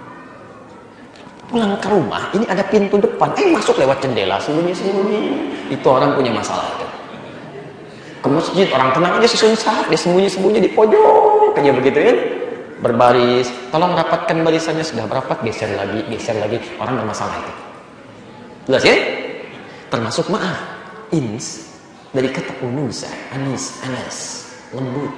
[SPEAKER 1] Pulang ke rumah, ini ada pintu depan, eh masuk lewat jendela sembunyi-sembunyi. Itu orang punya masalah. Itu. Ke masjid orang tenang aja susah, dia sembunyi-sembunyi di pojok, kayak begitu ya. Berbaris, tolong rapatkan barisannya, sudah berapat, geser lagi, geser lagi, orang bermasalah itu. Jelas ya? Termasuk maaf, ins dari kata unusa, anis, anas, lembut,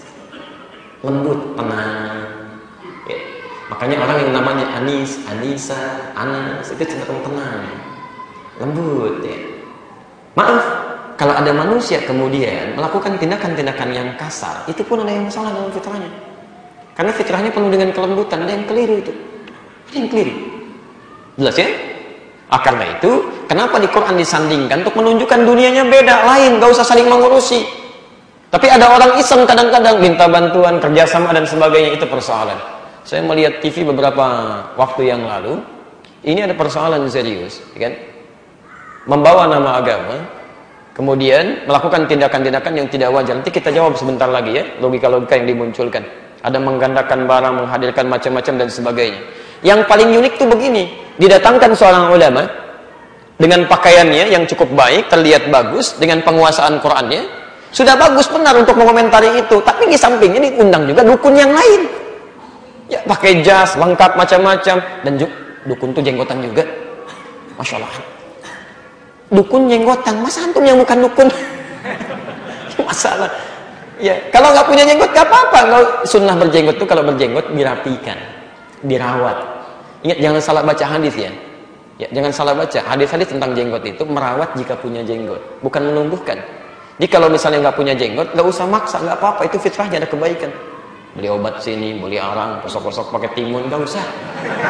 [SPEAKER 1] lembut, tenang. Ya. Makanya orang yang namanya anis, anisa, anas itu cenderung tenang, lembut. Ya. Maaf, kalau ada manusia kemudian melakukan tindakan-tindakan yang kasar, itu pun ada yang masalah dalam fitrahnya. Karena fitrahnya penuh dengan kelembutan, ada yang keliru itu, ada yang keliru. Jelas ya? Ah, karena itu, kenapa di Quran disandingkan untuk menunjukkan dunianya beda, lain, gak usah saling mengurusi. Tapi ada orang iseng kadang-kadang minta bantuan, kerjasama dan sebagainya, itu persoalan. Saya melihat T V beberapa waktu yang lalu, ini ada persoalan serius, kan? Membawa nama agama, kemudian melakukan tindakan-tindakan yang tidak wajar. Nanti kita jawab sebentar lagi ya, logika-logika yang dimunculkan. Ada menggandakan barang, menghadirkan macam-macam dan sebagainya. Yang paling unik tuh begini, didatangkan seorang ulama dengan pakaiannya yang cukup baik, terlihat bagus, dengan penguasaan Qurannya, sudah bagus benar untuk mengomentari itu, tapi di sampingnya diundang juga dukun yang lain. Ya, pakai jas, lengkap macam-macam, dan dukun tuh jenggotan juga. Masya Allah. Dukun jenggotan, masa antum yang bukan dukun? Masalah. Ya, kalau nggak punya jenggot nggak apa-apa. Kalau sunnah berjenggot tuh kalau berjenggot dirapikan, dirawat. Ingat jangan salah baca hadis ya. Ya, jangan salah baca. Hadis-hadis tentang jenggot itu merawat jika punya jenggot, bukan menumbuhkan. Jadi kalau misalnya nggak punya jenggot, nggak usah maksa, nggak apa-apa. Itu fitrahnya, ada kebaikan. Beli obat sini, beli arang, posok-posok pakai timun, nggak usah.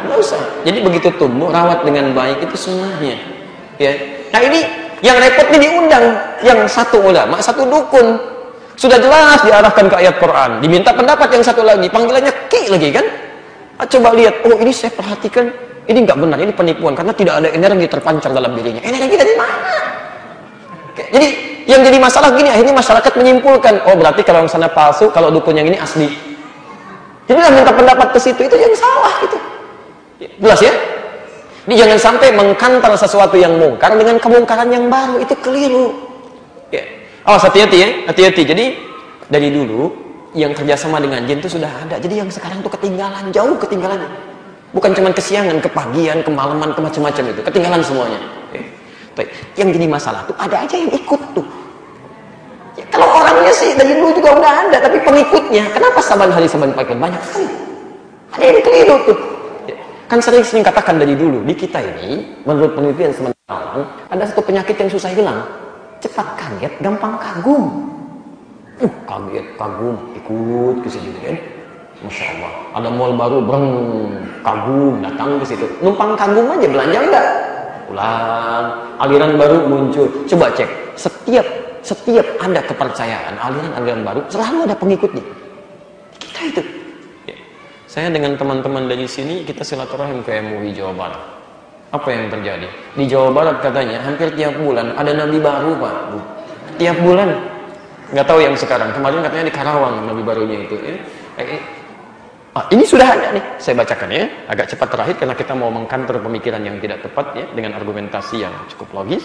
[SPEAKER 1] nggak usah. Jadi begitu tumbuh, rawat dengan baik, itu sunnahnya. Ya. Nah ini yang repot ini diundang, yang satu ulama, satu dukun. Sudah jelas diarahkan ke ayat Quran, diminta pendapat yang satu lagi, panggilannya ki lagi kan? Ah, coba lihat, oh ini saya perhatikan, ini nggak benar, ini penipuan karena tidak ada energi terpancar dalam dirinya. Energi dari mana? Jadi yang jadi masalah gini, akhirnya masyarakat menyimpulkan, oh berarti kalau yang sana palsu, kalau dukun yang ini asli. Jadi lah minta pendapat ke situ, itu yang salah gitu. Jelas ya? Ini jangan sampai mengkantar sesuatu yang mungkar dengan kemungkaran yang baru, itu keliru. Ya. Oh, hati-hati ya, hati-hati. Jadi dari dulu yang kerjasama dengan jin itu sudah ada. Jadi yang sekarang tuh ketinggalan, jauh ketinggalan. Bukan cuma kesiangan, kepagian, kemalaman, ke macam-macam itu, ketinggalan semuanya. Ya. Yang jadi masalah tuh ada aja yang ikut tuh. Ya, kalau orangnya sih dari dulu juga udah ada, tapi pengikutnya, kenapa saban hari saban pagi banyak sekali? Ada yang keliru tuh. Ya. Kan sering-sering katakan dari dulu di kita ini, menurut penelitian sementara, ada satu penyakit yang susah hilang. Cepat kaget, gampang kagum. Uh, kaget, kagum, ikut ke situ kan? Masya Allah. Ada mall baru, breng, kagum, datang ke situ. Numpang kagum aja, belanja enggak? Pulang, aliran baru muncul. Coba cek, setiap setiap ada kepercayaan, aliran-aliran baru, selalu ada pengikutnya. Kita itu. Ya. Saya dengan teman-teman dari sini, kita silaturahim ke M U I Jawa Barat. Apa yang terjadi? Di Jawa Barat katanya, hampir tiap bulan ada nabi baru, Pak. Tiap bulan. Nggak tahu yang sekarang. Kemarin katanya di Karawang, nabi barunya itu. Ya. Eh, ah, ini sudah ada nih. Saya bacakan ya. Agak cepat terakhir, karena kita mau mengkantor pemikiran yang tidak tepat ya, dengan argumentasi yang cukup logis.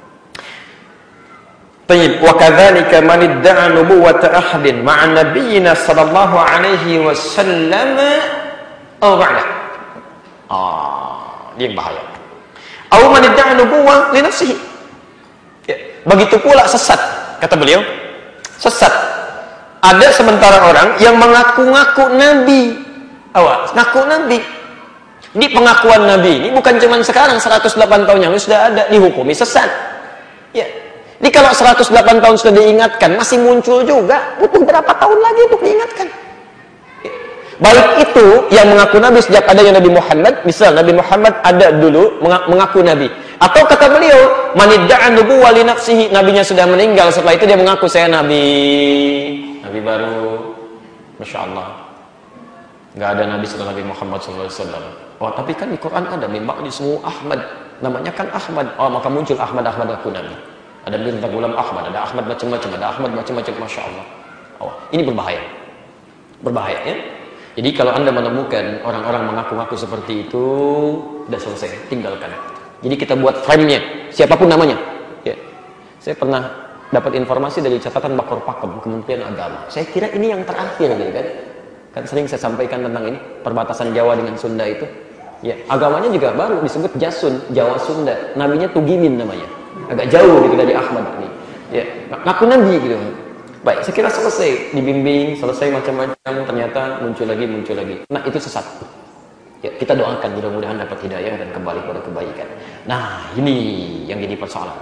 [SPEAKER 1] Tayyib, wa kadzalika man idda'a nubuwwata ahadin ma'a nabiyyina sallallahu alaihi wasallam aw ba'da. Ah, dia yang bahaya. Aw man idda'a nubuwwah li nafsihi. Ya, begitu pula sesat, kata beliau. Sesat. Ada sementara orang yang mengaku-ngaku nabi. Awas, ngaku nabi. Di pengakuan nabi ini bukan cuma sekarang, seratus delapan tahun yang lalu sudah ada, dihukumi sesat. Ya. Jadi kalau seratus delapan tahun sudah diingatkan, masih muncul juga, butuh berapa tahun lagi untuk diingatkan? Baik itu yang mengaku Nabi sejak adanya Nabi Muhammad, misal Nabi Muhammad ada dulu mengaku Nabi. Atau kata beliau, manidda'a nubuwwa li nafsihi, nabinya sudah meninggal, setelah itu dia mengaku saya Nabi, Nabi baru. Masya Allah. Nggak ada Nabi setelah Nabi Muhammad shallallahu alaihi wasallam. Oh, tapi kan di Quran ada, min ba'di ismuhu Ahmad, namanya kan Ahmad. Oh, maka muncul Ahmad, Ahmad aku Nabi. Ada Mirza Ghulam Ahmad, ada Ahmad macam-macam, ada Ahmad macam-macam, Masya Allah. Oh, ini berbahaya. Berbahaya ya. Jadi kalau Anda menemukan orang-orang mengaku-ngaku seperti itu, sudah selesai, tinggalkan. Jadi kita buat frame-nya, siapapun namanya. Ya. Saya pernah dapat informasi dari catatan Bakor Pakem, Kementerian Agama. Saya kira ini yang terakhir gitu kan. Kan sering saya sampaikan tentang ini, perbatasan Jawa dengan Sunda itu. Ya, agamanya juga baru, disebut Jasun, Jawa Sunda. Nabinya Tugimin namanya. Agak jauh gitu dari Ahmad ini. Ya, ngaku nabi gitu. Baik, saya kira selesai, dibimbing, selesai macam-macam, ternyata muncul lagi, muncul lagi. Nah, itu sesat. Ya, kita doakan mudah-mudahan dapat hidayah dan kembali pada kebaikan. Nah, ini yang jadi persoalan.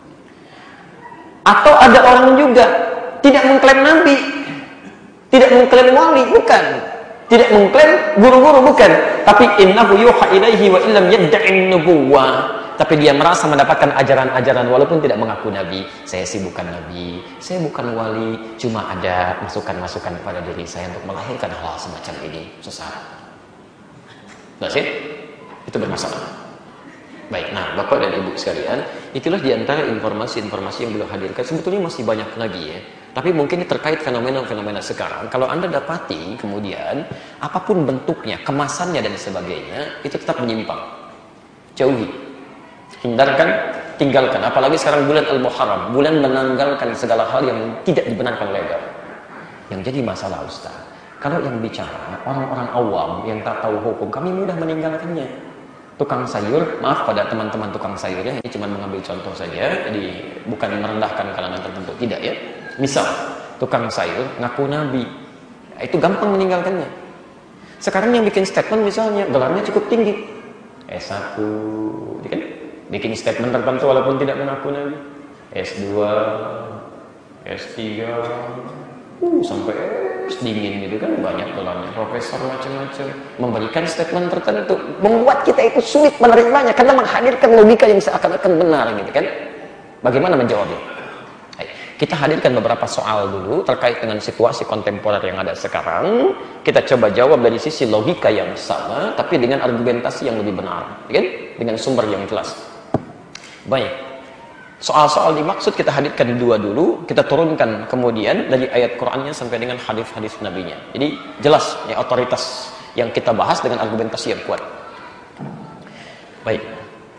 [SPEAKER 1] Atau ada orang juga tidak mengklaim nabi, tidak mengklaim wali, bukan. Tidak mengklaim guru-guru, bukan. Tapi innahu yuha ilaihi wa illam yadda'in nubuwwah. Tapi dia merasa mendapatkan ajaran-ajaran walaupun tidak mengaku nabi. Saya sih bukan nabi, saya bukan wali, cuma ada masukan-masukan pada diri saya untuk melahirkan hal semacam ini. Sesat. Nggak sih? Itu bermasalah. Baik, nah Bapak dan Ibu sekalian, itulah diantara informasi-informasi yang beliau hadirkan. Sebetulnya masih banyak lagi ya. Tapi mungkin ini terkait fenomena-fenomena sekarang. Kalau Anda dapati kemudian, apapun bentuknya, kemasannya dan sebagainya, itu tetap menyimpang. Jauhi. Hindarkan, tinggalkan. Apalagi sekarang bulan Al-Muharram, bulan menanggalkan segala hal yang tidak dibenarkan oleh agama. Yang jadi masalah Ustaz, kalau yang bicara orang-orang awam yang tak tahu hukum, kami mudah meninggalkannya. Tukang sayur, maaf pada teman-teman tukang sayur ya, ini cuma mengambil contoh saja, jadi bukan merendahkan kalangan tertentu, tidak ya. Misal, tukang sayur ngaku nabi, itu gampang meninggalkannya. Sekarang yang bikin statement misalnya, gelarnya cukup tinggi, S satu, kan? Bikin statement tertentu walaupun tidak mengaku nabi, S dua, S tiga, uh, sampai dingin gitu kan, banyak gelarnya, profesor macam-macam, memberikan statement tertentu, membuat kita itu sulit menerimanya karena menghadirkan logika yang seakan-akan benar gitu kan. Bagaimana menjawabnya? Kita hadirkan beberapa soal dulu terkait dengan situasi kontemporer yang ada sekarang. Kita coba jawab dari sisi logika yang sama, tapi dengan argumentasi yang lebih benar, kan? Dengan sumber yang jelas. Baik, soal-soal dimaksud kita hadirkan dua dulu, kita turunkan kemudian dari ayat Qur'annya sampai dengan hadis-hadis nabinya. Jadi jelas ya, otoritas yang kita bahas dengan argumentasi yang kuat. Baik,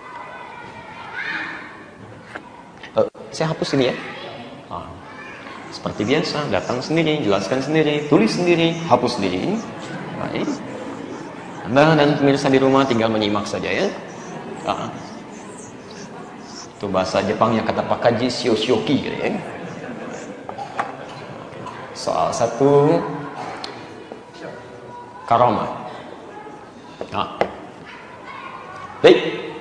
[SPEAKER 1] uh, saya hapus ini ya. Ah, seperti biasa, datang sendiri, jelaskan sendiri, tulis sendiri, hapus sendiri. Baik, Anda dan pemirsa di rumah tinggal menyimak saja ya. Ah. Itu bahasa Jepangnya kata Pak Kaji Shioshoki gitu ya. Soal satu, karomah. Nah. Baik.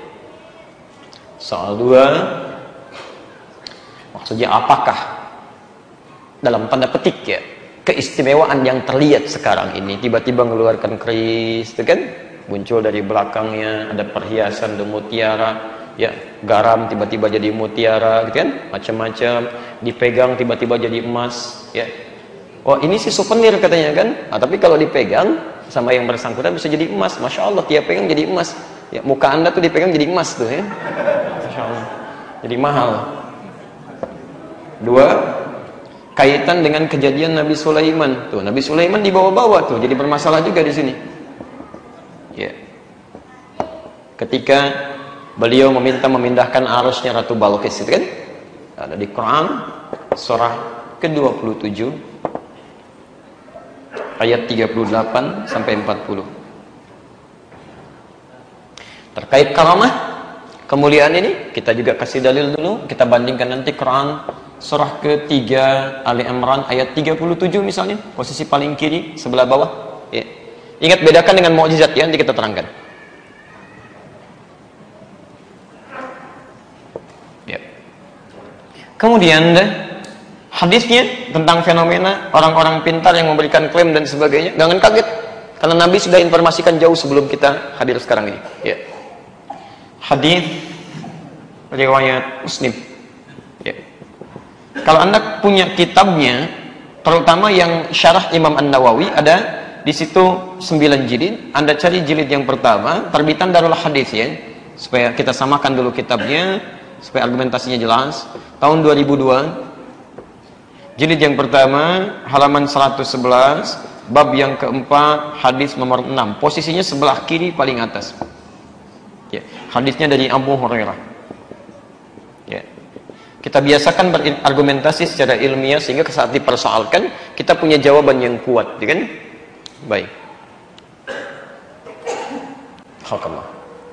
[SPEAKER 1] Soal dua, maksudnya apakah dalam tanda petik ya keistimewaan yang terlihat sekarang ini, tiba-tiba mengeluarkan keris itu kan, muncul dari belakangnya ada perhiasan dan mutiara ya, garam tiba-tiba jadi mutiara gitu kan, macam-macam, dipegang tiba-tiba jadi emas ya. Oh ini sih souvenir katanya kan, nah, tapi kalau dipegang sama yang bersangkutan bisa jadi emas. Masya Allah, tiap pegang jadi emas ya, muka Anda tuh dipegang jadi emas tuh ya, Masya Allah, jadi mahal. Dua, kaitan dengan kejadian Nabi Sulaiman tuh, Nabi Sulaiman dibawa-bawa tuh, jadi bermasalah juga di sini ya, ketika beliau meminta memindahkan arusnya Ratu Balqis itu kan, ada di Quran surah ke dua puluh tujuh ayat tiga puluh delapan sampai empat puluh. Terkait karamah, kemuliaan ini kita juga kasih dalil dulu, kita bandingkan nanti Quran surah ketiga Ali Imran ayat tiga puluh tujuh misalnya, posisi paling kiri sebelah bawah ya. Ingat, bedakan dengan mukjizat ya, nanti kita terangkan ya. Kemudian hadisnya tentang fenomena orang-orang pintar yang memberikan klaim dan sebagainya, jangan kaget karena Nabi sudah informasikan jauh sebelum kita hadir sekarang ini ya. Hadis riwayat Muslim ya. Kalau Anda punya kitabnya, terutama yang syarah Imam An-Nawawi, ada di situ sembilan jilid. Anda cari jilid yang pertama, terbitan Darul Hadis ya, supaya kita samakan dulu kitabnya, supaya argumentasinya jelas. Tahun dua ribu dua, jilid yang pertama, halaman seratus sebelas, bab yang keempat, hadis nomor enam. Posisinya sebelah kiri paling atas. Ya, hadisnya dari Abu Hurairah. Ya. Kita biasakan berargumentasi secara ilmiah sehingga saat dipersoalkan kita punya jawaban yang kuat, ya kan? Baik. Alhamdulillah.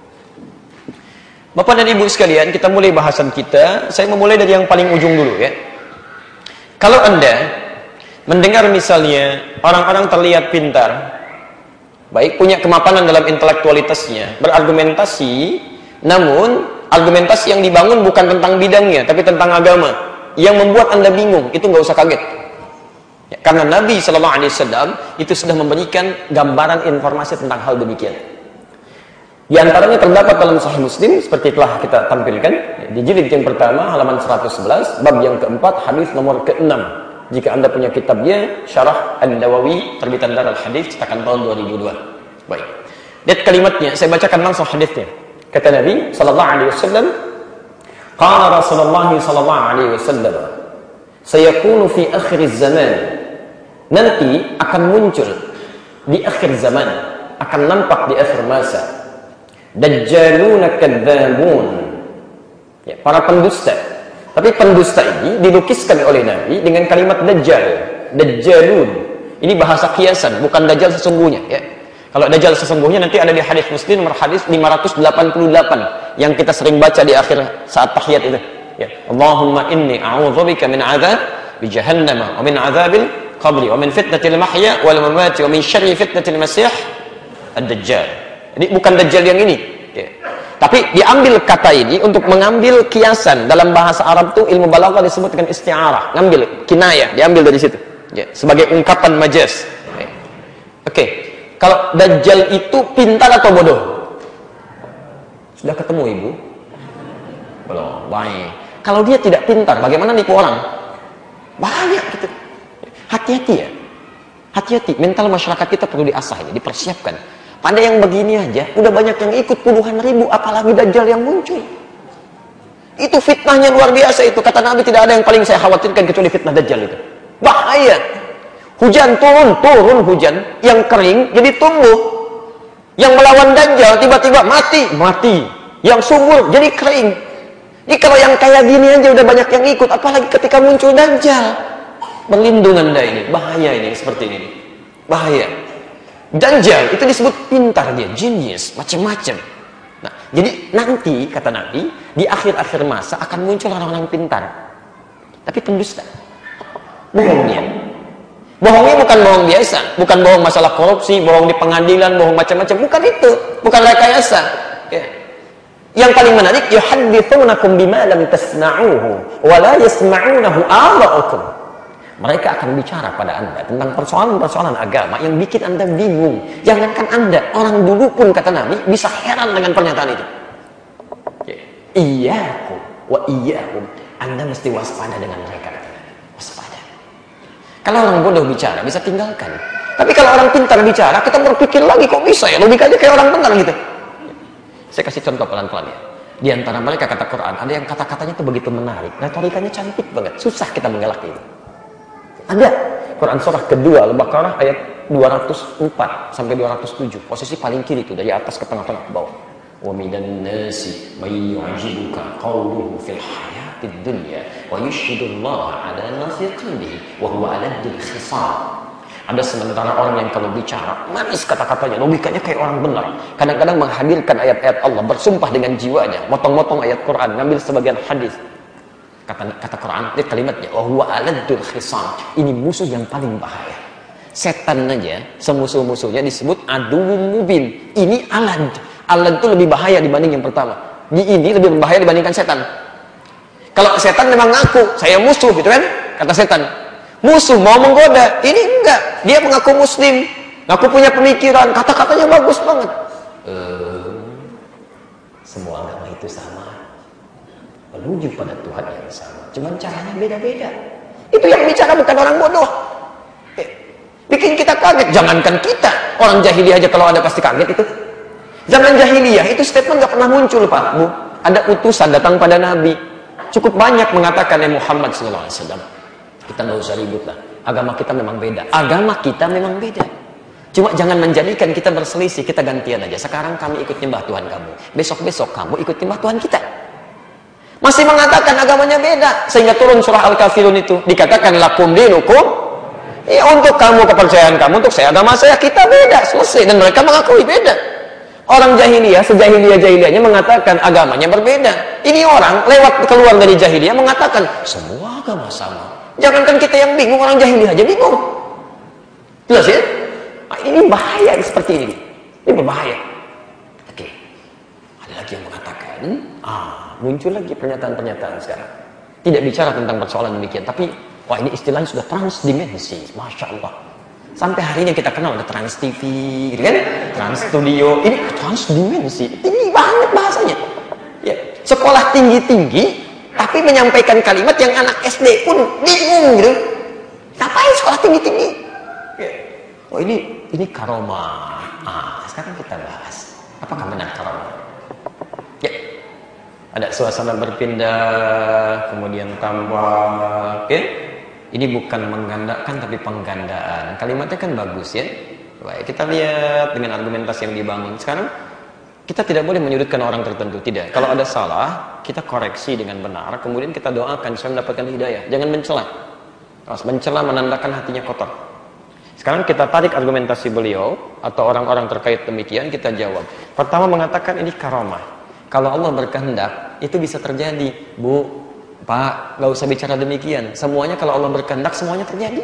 [SPEAKER 1] Bapak dan Ibu sekalian, kita mulai bahasan kita. Saya memulai dari yang paling ujung dulu ya. Kalau Anda mendengar misalnya orang-orang terlihat pintar, baik, punya kemapanan dalam intelektualitasnya, berargumentasi, namun argumentasi yang dibangun bukan tentang bidangnya, tapi tentang agama, yang membuat Anda bingung, itu nggak usah kaget. Ya, karena Nabi Shallallahu Alaihi Wasallam itu sudah memberikan gambaran informasi tentang hal demikian. Di antaranya terdapat dalam Sahih Muslim seperti telah kita tampilkan di jilid yang pertama halaman seratus sebelas, bab yang keempat, hadis nomor keenam. Jika Anda punya kitabnya, Syarah An-Nawawi terbitan Darul Hadis cetakan tahun dua ribu dua. Baik. Lihat kalimatnya, saya bacakan langsung hadisnya. Kata Nabi sallallahu alaihi wasallam, qala Rasulullah sallallahu alaihi wasallam, sayakunu fi akhir zaman, nanti akan muncul di akhir zaman, akan nampak di akhir masa, dajjaluna kadzabun, ya, para pendusta. Tapi pendusta ini dilukiskan oleh Nabi dengan kalimat dajjal, dajjalun. Ini bahasa kiasan, bukan dajjal sesungguhnya ya. Kalau dajjal sesungguhnya nanti ada di hadis Muslim nomor hadis lima ratus delapan puluh delapan yang kita sering baca di akhir saat tahiyat itu ya. Allahumma inni a'udzubika min 'adzab bi jahannam wa min 'adzabil qabri wa min fitnatil mahya wal mamati wa min syarri fitnatil masih ad-dajjal. Jadi bukan dajjal yang ini ya. Tapi diambil kata ini untuk mengambil kiasan. Dalam bahasa Arab itu ilmu balaghah disebut dengan isti'arah, ngambil kinayah, diambil dari situ Ya, sebagai ungkapan majaz. Oke. Okay. Kalau Dajjal itu pintar atau bodoh? Sudah ketemu ibu? Belum. Baik. Kalau dia tidak pintar, bagaimana nipu orang? Banyak gitu. Hati-hati ya. Hati-hati. Mental masyarakat kita perlu diasah ini, dipersiapkan. Pada yang begini aja, udah banyak yang ikut puluhan ribu, apalagi Dajjal yang muncul. Itu fitnahnya luar biasa itu. Kata Nabi, tidak ada yang paling saya khawatirkan kecuali fitnah Dajjal itu. Bahaya. Hujan turun, turun hujan. Yang kering jadi tumbuh. Yang melawan Dajjal tiba-tiba mati, mati. Yang subur jadi kering. Ini kalau yang kayak gini aja udah banyak yang ikut, apalagi ketika muncul Dajjal. Berlindung Anda ini, bahaya ini seperti ini. Bahaya. Dajjal itu disebut pintar dia, genius, macam-macam. Nah, jadi nanti kata Nabi, di akhir-akhir masa akan muncul orang-orang pintar. Tapi pendusta. Bohongnya. Bohongnya bukan bohong biasa, bukan bohong masalah korupsi, bohong di pengadilan, bohong macam-macam, bukan itu, bukan rekayasa. Ya. Yang paling menarik, yuhadditsunakum bima lam tasma'uhu wa la yasma'unahu aba'ukum. Mereka akan bicara pada Anda tentang persoalan-persoalan agama yang bikin Anda bingung. Jangankan Anda, orang dulu pun kata Nabi bisa heran dengan pernyataan itu. Ya. Iyyakum wa iyyahum. Anda mesti waspada dengan mereka. Waspada. Kalau orang bodoh bicara, bisa tinggalkan. Tapi kalau orang pintar bicara, kita berpikir lagi, kok bisa ya? Logikanya kayak orang benar gitu. Saya kasih contoh pelan-pelan ya. Di antara mereka kata Quran, ada yang kata-katanya itu begitu menarik. Retorikanya cantik banget. Susah kita mengelak itu. Ada. Quran surah kedua, Al-Baqarah ayat dua ratus empat sampai dua ratus tujuh. Posisi paling kiri itu, dari atas ke tengah-tengah ke bawah. وَمِنَ النَّاسِ مَن يُعْجِبُكَ قَوْلُهُ فِي الْحَيَاةِ الدُّنْيَا وَيُشْهِدُ اللَّهَ عَلَى مَا فِي قَلْبِهِ وَهُوَ أَلَدُّ الْخِصَامِ. Ada sementara orang yang kalau bicara manis kata-katanya, logikanya kayak orang benar. Kadang-kadang menghadirkan ayat-ayat Allah, bersumpah dengan jiwanya, motong-motong ayat Quran, ngambil sebagian hadis. Kata kata Quran, dia kalimatnya وَهُوَ أَلَدُّ الْخِصَامِ. Ini musuh yang paling bahaya. Setan aja, semusuh-musuhnya disebut aduwwum mubin. Ini alad. Alad itu lebih bahaya dibanding yang pertama. Di ini lebih berbahaya dibandingkan setan. Kalau setan memang ngaku, saya musuh gitu kan, kata setan. Musuh mau menggoda, ini enggak. Dia mengaku muslim, ngaku punya pemikiran, kata-katanya bagus banget. Uh, semua agama itu sama, menuju pada Tuhan yang sama. Cuman caranya beda-beda. Itu yang bicara bukan orang bodoh. Eh, bikin kita kaget. Jangankan kita, orang jahiliyah aja kalau ada pasti kaget itu. Zaman jahiliyah itu statement nggak pernah muncul Pak Bu. Ada utusan datang pada Nabi, cukup banyak mengatakan ya Muhammad sallallahu alaihi wasallam. Kita nggak usah ribut lah. Agama kita memang beda. Agama kita memang beda. Cuma jangan menjadikan kita berselisih. Kita gantian aja. Sekarang kami ikut nyembah Tuhan kamu. Besok-besok kamu ikut nyembah Tuhan kita. Masih mengatakan agamanya beda. Sehingga turun surah Al-Kafirun itu dikatakan lakum dinukum. Ya untuk kamu kepercayaan kamu, untuk saya agama saya, kita beda. Selesai. Dan mereka mengakui beda. Orang jahiliyah, sejahiliyah-jahiliyahnya mengatakan agamanya berbeda. Ini orang lewat keluar dari jahiliyah mengatakan semua agama sama. Jangankan kita yang bingung, orang jahiliyah aja bingung. Jelas ya? Nah, ini bahaya seperti ini. Ini berbahaya. Oke. Ada lagi yang mengatakan, ah, muncul lagi pernyataan-pernyataan sekarang. Tidak bicara tentang persoalan demikian, tapi wah ini istilahnya sudah transdimensi. Masya Allah. Sampai hari ini kita kenal ada Trans T V, gitu kan? Trans Studio, ini transdimensi. Ini banget bahasanya. Ya, sekolah tinggi-tinggi, tapi menyampaikan kalimat yang anak S D pun bingung gitu. Ngapain sekolah tinggi-tinggi? Ya. Oh ini ini karomah. Ah, sekarang kita bahas. Apakah benar karomah? Ya. Ada suasana berpindah, kemudian tambah, ya. Ini bukan menggandakan tapi penggandaan. Kalimatnya kan bagus ya. Baik, kita lihat dengan argumentasi yang dibangun. Sekarang kita tidak boleh menyudutkan orang tertentu, tidak. Kalau ada salah, kita koreksi dengan benar, kemudian kita doakan supaya mendapatkan hidayah. Jangan mencela. Terus mencela menandakan hatinya kotor. Sekarang kita tarik argumentasi beliau atau orang-orang terkait demikian, kita jawab. Pertama mengatakan ini karomah. Kalau Allah berkehendak, itu bisa terjadi, Bu. Pak, gak usah bicara demikian. Semuanya kalau Allah berkehendak, semuanya terjadi.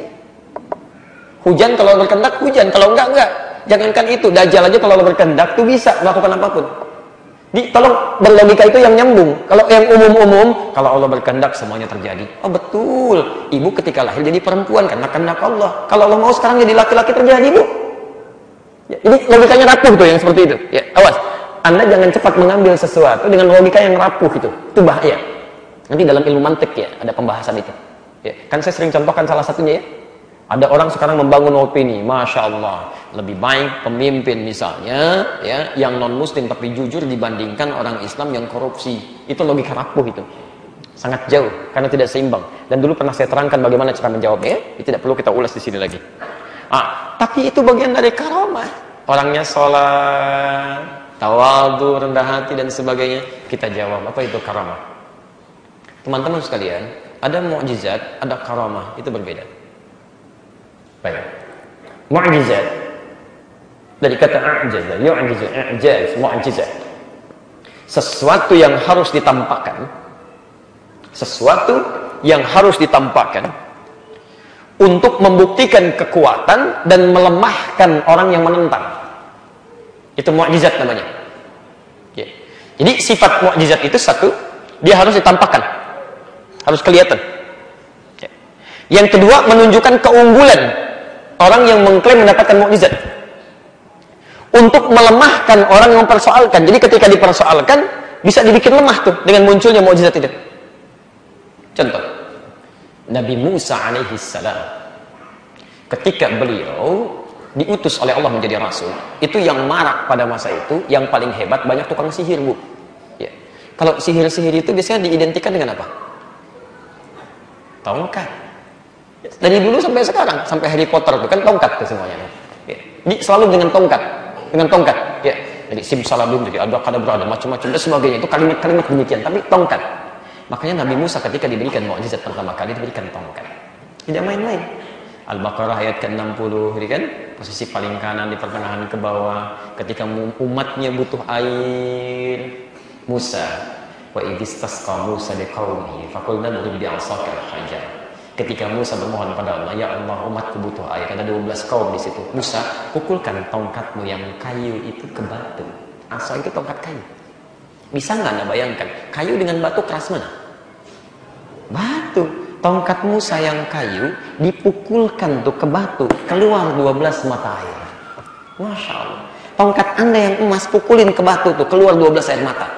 [SPEAKER 1] Hujan kalau Allah berkehendak, hujan. Kalau enggak, enggak. Jangankan itu, Dajjal aja kalau Allah berkehendak, tuh bisa melakukan apapun. Di, tolong berlogika itu yang nyambung. Kalau yang umum-umum, kalau Allah berkehendak semuanya terjadi. Oh betul, ibu ketika lahir jadi perempuan karena kehendak Allah. Kalau Allah mau sekarang jadi laki-laki terjadi, Bu. Ya, ini logikanya rapuh tuh yang seperti itu. Ya, awas. Anda jangan cepat mengambil sesuatu dengan logika yang rapuh itu. Itu bahaya. Nanti dalam ilmu mantik ya ada pembahasan itu. Ya, kan saya sering contohkan salah satunya ya. Ada orang sekarang membangun opini, Masya Allah, lebih baik pemimpin misalnya, ya, yang non muslim tapi jujur dibandingkan orang Islam yang korupsi. Itu logika rapuh itu, sangat jauh karena tidak seimbang. Dan dulu pernah saya terangkan bagaimana cara menjawabnya. Itu tidak perlu kita ulas di sini lagi. Ah, tapi itu bagian dari karamah. Orangnya sholat, tawadhu, rendah hati dan sebagainya. Kita jawab apa itu karamah? Teman-teman sekalian, ada mukjizat, ada karamah, itu berbeda. Baik. Mu'jizat dari kata a'jaza, yu'jizu, i'jaz, mu'jizat. Sesuatu yang harus ditampakkan, sesuatu yang harus ditampakkan untuk membuktikan kekuatan dan melemahkan orang yang menentang. Itu mu'jizat namanya. Ya. Jadi sifat mu'jizat itu satu, dia harus ditampakkan, harus kelihatan. Ya. Yang kedua, menunjukkan keunggulan orang yang mengklaim mendapatkan mukjizat untuk melemahkan orang yang mempersoalkan. Jadi ketika dipersoalkan bisa dibikin lemah tuh dengan munculnya mukjizat itu. Contoh, Nabi Musa alaihi salam ketika beliau diutus oleh Allah menjadi rasul, itu yang marak pada masa itu, yang paling hebat banyak tukang sihir, Bu. Ya. Kalau sihir-sihir itu biasanya diidentikan dengan apa? Tongkat. Dari dulu sampai sekarang, sampai Harry Potter itu kan tongkat ke semuanya. Ya. Jadi selalu dengan tongkat, dengan tongkat. Ya. Jadi simsalabim, jadi ada kadabra, ada macam-macam dan sebagainya. Itu kalimat-kalimat demikian, tapi tongkat. Makanya Nabi Musa ketika diberikan mukjizat pertama kali diberikan tongkat. Tidak main-main. Al-Baqarah ayat ke enam puluh, ini kan posisi paling kanan di pertengahan ke bawah. Ketika umatnya butuh air, Musa, wa idistasqa Musa liqaumihi faqulna idrib bi'asaka al-hajar. Ketika Musa bermohon pada Allah, ya Allah, umatku butuh air. Ada dua belas kaum di situ. Musa, pukulkan tongkatmu yang kayu itu ke batu. Asa itu tongkat kayu. Bisa nggak Anda bayangkan? Kayu dengan batu keras mana? Batu. Tongkat Musa yang kayu dipukulkan tuh ke batu, keluar dua belas mata air. Masya Allah. Tongkat Anda yang emas pukulin ke batu tuh, keluar dua belas air mata.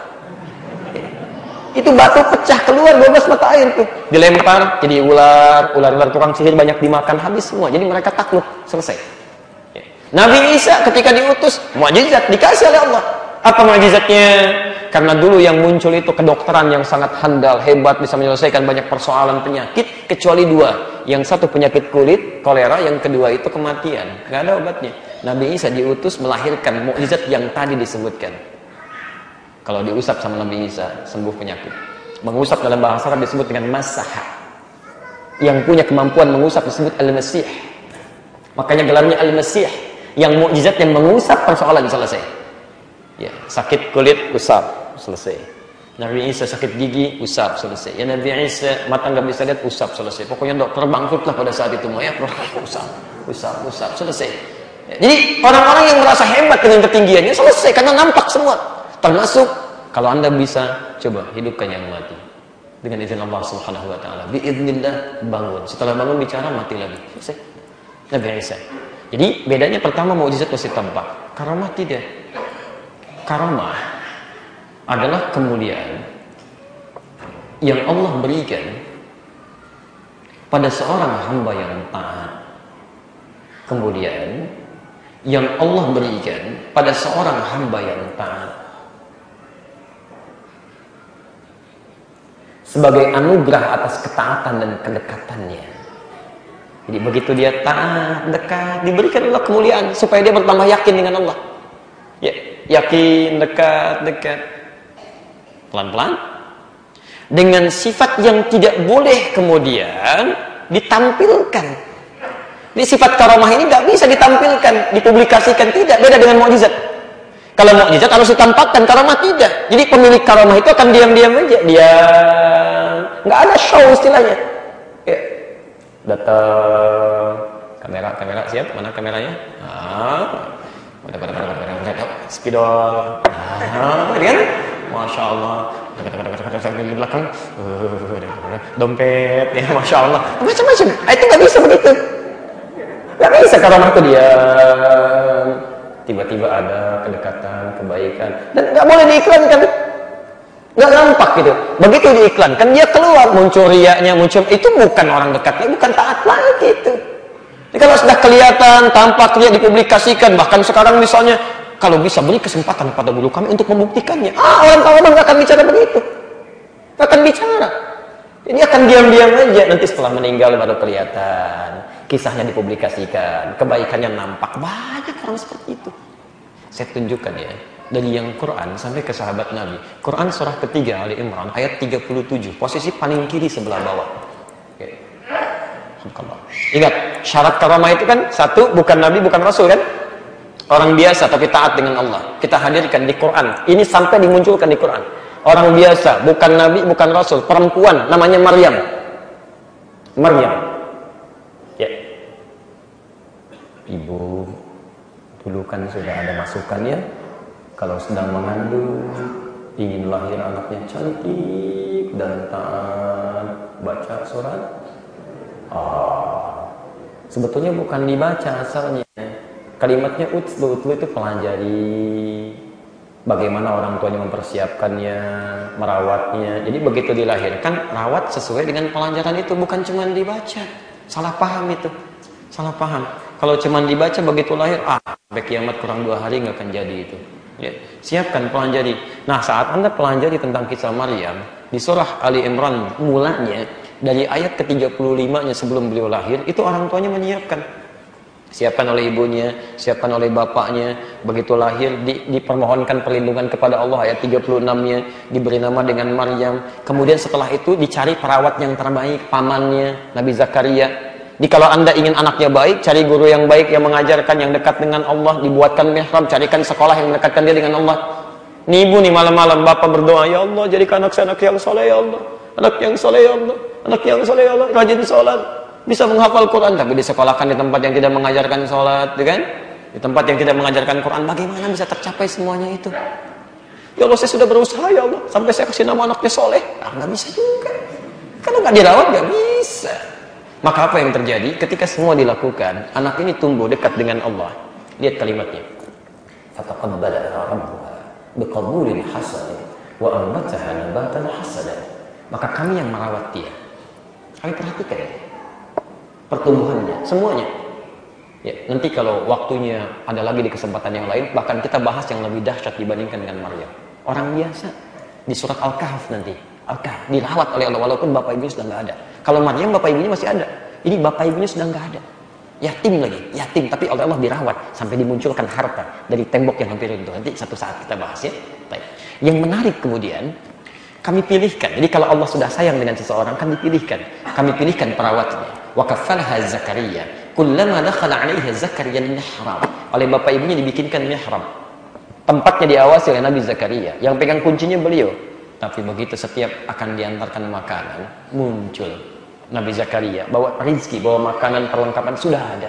[SPEAKER 1] Itu batu pecah keluar dua belas mata air tuh, dilempar jadi ular, ular-ular tukang sihir banyak dimakan habis semua. Jadi mereka takluk, selesai. Ya. Nabi Isa ketika diutus, mukjizat dikasih oleh Allah. Apa mukjizatnya? Karena dulu yang muncul itu kedokteran yang sangat handal, hebat, bisa menyelesaikan banyak persoalan penyakit, kecuali dua. Yang satu penyakit kulit, kolera, yang kedua itu kematian. Gak ada obatnya. Nabi Isa diutus melahirkan mukjizat yang tadi disebutkan. Kalau diusap sama Nabi Isa, sembuh penyakit. Mengusap dalam bahasa Arab disebut dengan masaha. Yang punya kemampuan mengusap disebut al-masih. Makanya gelarnya al-masih. Yang mukjizat yang mengusap persoalan selesai. Ya, sakit kulit, usap, selesai. Nabi Isa sakit gigi, usap, selesai. Ya Nabi Isa mata nggak bisa lihat, usap, selesai. Pokoknya dokter bangkrut lah pada saat itu. Ya, usap, usap, usap, selesai. Ya, jadi orang-orang yang merasa hebat dengan ketinggiannya selesai karena nampak semua. Termasuk kalau Anda bisa coba hidupkan yang mati dengan izin Allah Subhanahu wa taala. Biiznillah bangun. Setelah bangun bicara mati lagi. Selesai. Nabi Isa. Jadi bedanya pertama mukjizat mesti tampak. Karamah tidak. Karamah adalah kemuliaan yang Allah berikan pada seorang hamba yang taat. Kemuliaan yang Allah berikan pada seorang hamba yang taat sebagai anugerah atas ketaatan dan kedekatannya. Jadi begitu dia taat, dekat, diberikan Allah kemuliaan supaya dia bertambah yakin dengan Allah. Ya, yakin, dekat, dekat. Pelan-pelan. Dengan sifat yang tidak boleh kemudian ditampilkan. Ini sifat karamah ini nggak bisa ditampilkan, dipublikasikan, tidak. Beda dengan mukjizat. Kalau mukjizat harus ditampakkan, karamah tidak. Jadi pemilik karamah itu akan diam-diam aja. Dia nggak ada show istilahnya. Ya. Datang kamera, kamera siap? Mana kameranya? Ah, pada pada pada pada pada spidol. Ah, kan? Masya Allah. Di belakang, dompet, ya Masya Allah. Macam-macam. Itu nggak bisa begitu. Nggak bisa karomah itu dia. Tiba-tiba ada kedekatan, kebaikan, dan nggak boleh diiklankan. Nggak nampak gitu. Begitu diiklankan, dia keluar, muncul riaknya, muncul. Itu bukan orang dekatnya, bukan taat lagi itu. Jadi kalau sudah kelihatan, tampak, dia dipublikasikan, bahkan sekarang misalnya, kalau bisa beri kesempatan pada guru kami untuk membuktikannya. Ah, orang kawan nggak akan bicara begitu. Nggak akan bicara. Ini akan diam-diam aja. Nanti setelah meninggal baru kelihatan. Kisahnya dipublikasikan. Kebaikannya nampak. Banyak orang seperti itu. Saya tunjukkan ya. Dari yang Quran sampai ke sahabat Nabi. Quran surah ketiga Ali Imran ayat tiga puluh tujuh. Posisi paling kiri sebelah bawah. Oke. Ingat, syarat karamah itu kan satu, bukan Nabi, bukan Rasul kan? Orang biasa tapi taat dengan Allah. Kita hadirkan di Quran. Ini sampai dimunculkan di Quran. Orang biasa, bukan Nabi, bukan Rasul. Perempuan, namanya Maryam. Maryam. Ya. Ibu, dulu kan sudah ada masukannya. Kalau sedang mengandung, ingin lahir anaknya cantik dan taat, baca surat. Ah, sebetulnya bukan dibaca asalnya. Kalimatnya utlu, utlu itu pelajari bagaimana orang tuanya mempersiapkannya, merawatnya. Jadi begitu dilahirkan, rawat sesuai dengan pelajaran itu, bukan cuma dibaca. Salah paham itu, salah paham. Kalau cuma dibaca begitu lahir, ah, sampai kiamat kurang dua hari nggak akan jadi itu. Ya, siapkan, pelajari. Nah, saat Anda pelajari tentang kisah Maryam di surah Ali Imran mulanya dari ayat ke tiga puluh lima-nya sebelum beliau lahir, itu orang tuanya menyiapkan. Siapkan oleh ibunya, siapkan oleh bapaknya. Begitu lahir di, dipermohonkan perlindungan kepada Allah ayat tiga puluh enam-nya, diberi nama dengan Maryam. Kemudian setelah itu dicari perawat yang terbaik, pamannya Nabi Zakaria. Jadi kalau Anda ingin anaknya baik, cari guru yang baik yang mengajarkan, yang dekat dengan Allah, dibuatkan mihrab, carikan sekolah yang mendekatkan dia dengan Allah. Nih ibu nih malam-malam bapak berdoa, ya Allah jadikan anak saya anak yang soleh ya Allah, anak yang soleh ya Allah, anak yang soleh ya Allah, rajin sholat, bisa menghafal Quran, tapi disekolahkan di tempat yang tidak mengajarkan sholat, kan? Di tempat yang tidak mengajarkan Quran, bagaimana bisa tercapai semuanya itu? Ya Allah saya sudah berusaha ya Allah, sampai saya kasih nama anaknya soleh, ah, nggak bisa juga. Kalau nggak dirawat nggak bisa. Maka apa yang terjadi ketika semua dilakukan, anak ini tumbuh dekat dengan Allah. Lihat kalimatnya. Fataqabbalaha rabbuha biqabulin hasanin wa anbataha nabatan hasanan. Maka kami yang merawat dia. Kami perhatikan ya. Pertumbuhannya, semuanya. Ya, nanti kalau waktunya ada lagi di kesempatan yang lain, bahkan kita bahas yang lebih dahsyat dibandingkan dengan Maryam. Orang biasa di surat Al-Kahf nanti. Al-Kahf dirawat oleh Allah walaupun bapak ibunya sudah nggak ada. Kalau Maryam bapak ibunya masih ada. Ini bapak ibunya sudah nggak ada. Yatim lagi, yatim. Tapi oleh Allah dirawat sampai dimunculkan harta dari tembok yang hampir itu. Nanti satu saat kita bahas ya. Baik. Yang menarik kemudian kami pilihkan. Jadi kalau Allah sudah sayang dengan seseorang kan dipilihkan. Kami pilihkan perawatnya. Wa kaffalaha Zakaria. Kullama dakhala 'alaiha Zakaria al-mihrab. Oleh bapak ibunya dibikinkan mihrab. Tempatnya diawasi oleh Nabi Zakaria. Yang pegang kuncinya beliau. Tapi begitu setiap akan diantarkan makanan, muncul Nabi Zakaria, bawa rizki, bawa makanan, perlengkapan, sudah ada.